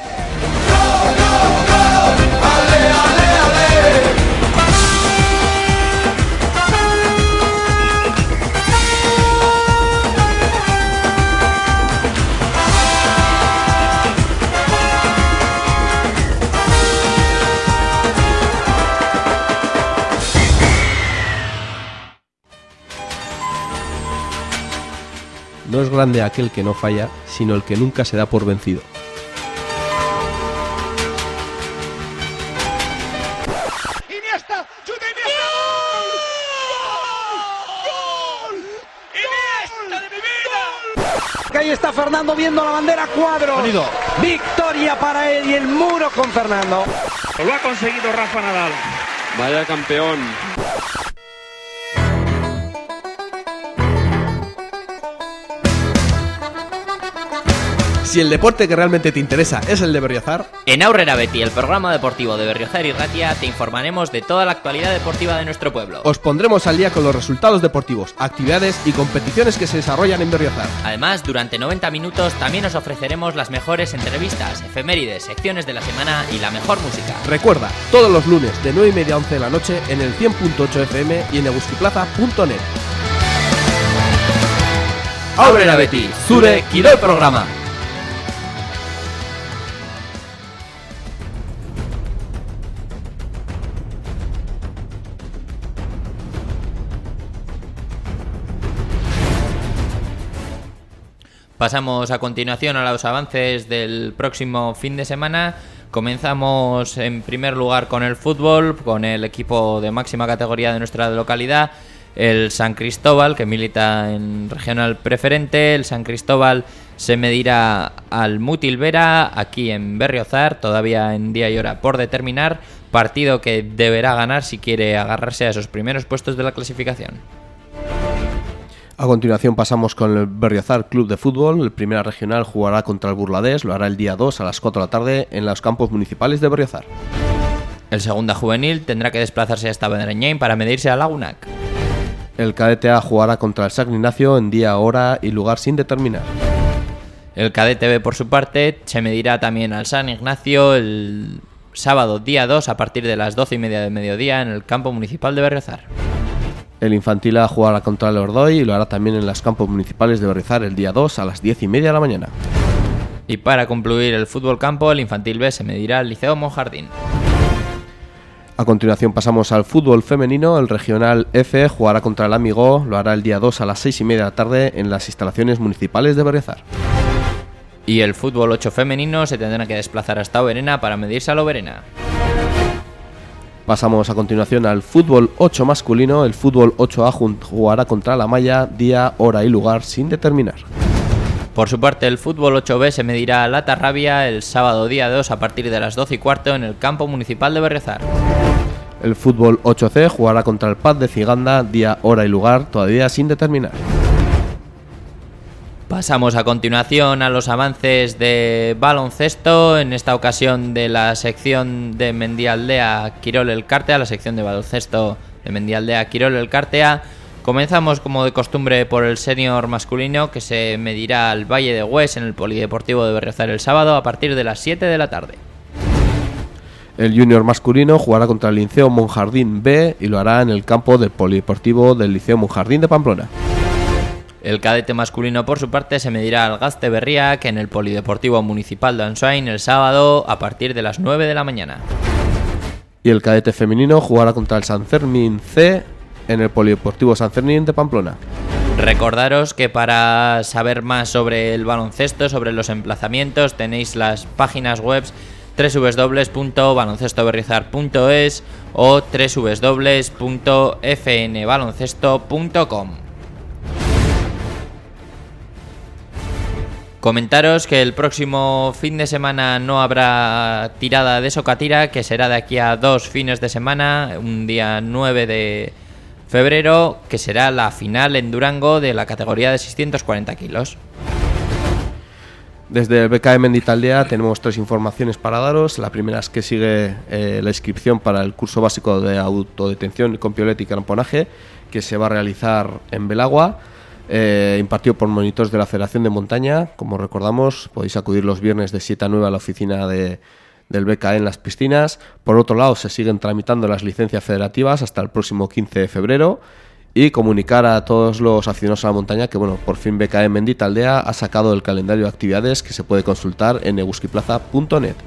No es grande aquel que no falla, sino el que nunca se da por vencido. ¡Iniesta! ¡Chuta Iniesta! ¡Gol! ¡Iniesta de mi vida! Ahí está Fernando viendo la bandera cuadro. Victoria para él y el muro con Fernando. Lo ha conseguido Rafa Nadal. Vaya campeón. Si el deporte que realmente te interesa es el de Berriozar, en Aurrera Beti, el programa deportivo de Berriozar y Ratia, te informaremos de toda la actualidad deportiva de nuestro pueblo. os pondremos al día con los resultados deportivos, actividades y competiciones que se desarrollan en Berriozar. Además, durante 90 minutos también os ofreceremos las mejores entrevistas, efemérides, secciones de la semana y la mejor música. Recuerda, todos los lunes de 9:30 a 11 de la noche en el 100.8 FM y en eguskiplaza.net. Aurrera Beti, zure kirol programa. Pasamos a continuación a los avances del próximo fin de semana. Comenzamos en primer lugar con el fútbol, con el equipo de máxima categoría de nuestra localidad, el San Cristóbal, que milita en regional preferente. El San Cristóbal se medirá al Mutilvera, aquí en Berriozar, todavía en día y hora por determinar, partido que deberá ganar si quiere agarrarse a esos primeros puestos de la clasificación. A continuación pasamos con el Berriozar Club de Fútbol. El Primera Regional jugará contra el Burladés, lo hará el día 2 a las 4 de la tarde en los campos municipales de Berriozar. El Segunda Juvenil tendrá que desplazarse hasta Bedreñén para medirse a Lagunac. El Cadete A jugará contra el San Ignacio en día, hora y lugar sin determinar. El Cadete B, por su parte, se medirá también al San Ignacio el sábado día 2 a partir de las 12:30 del mediodía en el campo municipal de Berriozar. El Infantil A jugará contra el Ordoy y lo hará también en los campos municipales de Berriozar el día 2 a las 10:30 de la mañana. Y para concluir el fútbol campo, el Infantil B se medirá al Liceo Monjardín. A continuación pasamos al fútbol femenino. El Regional F jugará contra el Amigó, lo hará el día 2 a las 6:30 de la tarde en las instalaciones municipales de Berriozar. Y el fútbol 8 femenino se tendrá que desplazar hasta Oberena para medirse a Oberena. Pasamos a continuación al fútbol 8 masculino. El fútbol 8A jugará contra la Malla, día, hora y lugar sin determinar. Por su parte, el fútbol 8B se medirá a La Tarrabia el sábado día 2 a partir de las 12:15 en el campo municipal de Berriozar. El fútbol 8C jugará contra el Paz de Ciganda, día, hora y lugar todavía sin determinar. Pasamos a continuación a los avances de baloncesto, en esta ocasión de la sección de Mendialdea Quirol Elkartea, la sección de baloncesto de Mendialdea Quirol Elkartea. Comenzamos como de costumbre por el senior masculino, que se medirá al Valle de Hues en el Polideportivo de Berriozar el sábado a partir de las 7 de la tarde. El junior masculino jugará contra el Liceo Monjardín B y lo hará en el campo del Polideportivo del Liceo Monjardín de Pamplona. El cadete masculino, por su parte, se medirá al Gazte Berriac en el Polideportivo Municipal de Ansoain el sábado a partir de las 9 de la mañana. Y el cadete femenino jugará contra el San Fermín C en el Polideportivo San Fermín de Pamplona. Recordaros que para saber más sobre el baloncesto, sobre los emplazamientos, tenéis las páginas web www.baloncestoberriozar.es o www.fnbaloncesto.com. Comentaros que el próximo fin de semana no habrá tirada de Socatira, que será de aquí a 2 fines de semana, un día 9 de febrero, que será la final en Durango de la categoría de 640 kilos. Desde el BKE Menditaldea tenemos 3 informaciones para daros. La primera es que sigue la inscripción para el curso básico de autodetención con piolet y cramponaje, que se va a realizar en Belagua, impartido por monitores de la Federación de Montaña. Como recordamos, podéis acudir los viernes de 7 a 9 a la oficina del BKE en las piscinas. Por otro lado, se siguen tramitando las licencias federativas hasta el próximo 15 de febrero. Y comunicar a todos los aficionados a la montaña que, bueno, por fin BKE Menditaldea ha sacado el calendario de actividades que se puede consultar en eguzkiplaza.net.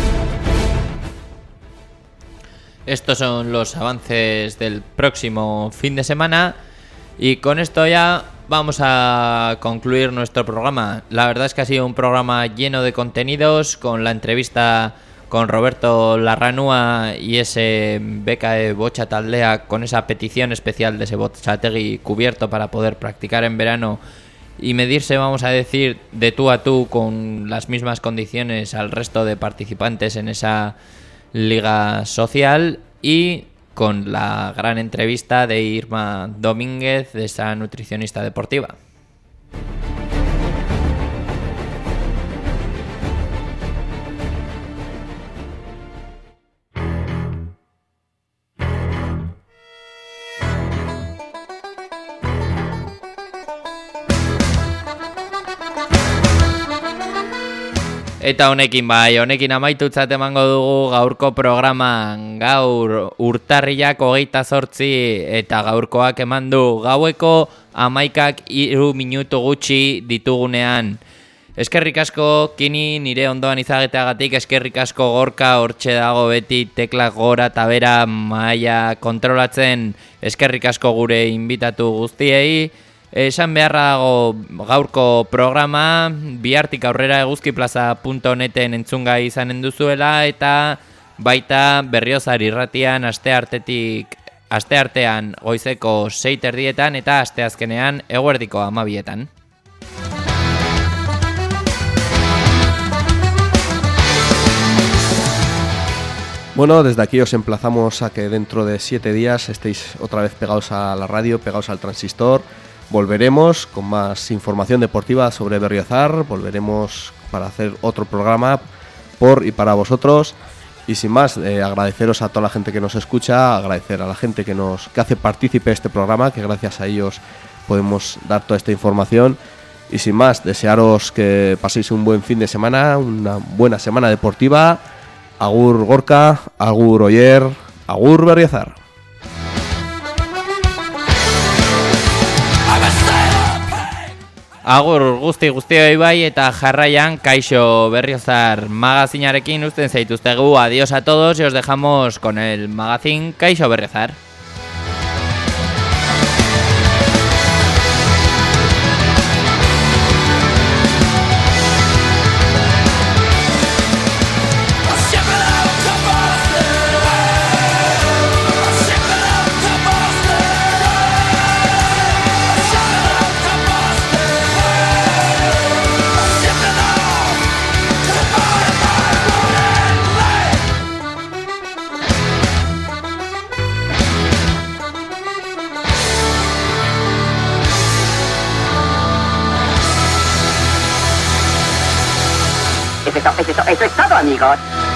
Estos son los avances del próximo fin de semana y con esto ya vamos a concluir nuestro programa. La verdad es que ha sido un programa lleno de contenidos, con la entrevista con Roberto Larranua y ese BKE Bochataldea, con esa petición especial de ese Bochategi cubierto para poder practicar en verano y medirse, vamos a decir, de tú a tú con las mismas condiciones al resto de participantes en esa liga social, y con la gran entrevista de Irma Domínguez, de esa nutricionista deportiva. Eta honekin amaitutzat emango dugu gaurko programan. Gaur urtarrilak 28 eta gaurkoak eman du gaueko 11:03 minutu gutxi ditugunean. Eskerrik asko Kini nire ondoan izageteagatik, eskerrik asko Gorka hortxe dago beti tekla gora eta bera maila kontrolatzen, eskerrik asko gure inbitatu guztiei. Esan beharra dago gaurko programa bihartik aurrera eguzkiplaza.neten entzungai izanen duzuela, eta baita Berriozar irratian asteartean goizeko 6:30 eta asteazkenean eguerdiko 12:00. Bueno, desde aquí os emplazamos a que dentro de 7 días estéis otra vez pegados a la radio, pegados al transistor. Volveremos con más información deportiva sobre Berriozar, volveremos para hacer otro programa por y para vosotros. Y sin más, agradeceros a toda la gente que nos escucha, agradecer a la gente que hace partícipe de este programa, que gracias a ellos podemos dar toda esta información. Y sin más, desearos que paséis un buen fin de semana, una buena semana deportiva. Agur Gorka, agur Oyer, agur Berriozar. Agur guztioi bai, eta jarraian Kaixo Berriozar magazinarekin uzten zaituztegu. Adiós a todos y os dejamos con el magazine Kaixo Berriozar. Eso es todo, amigos.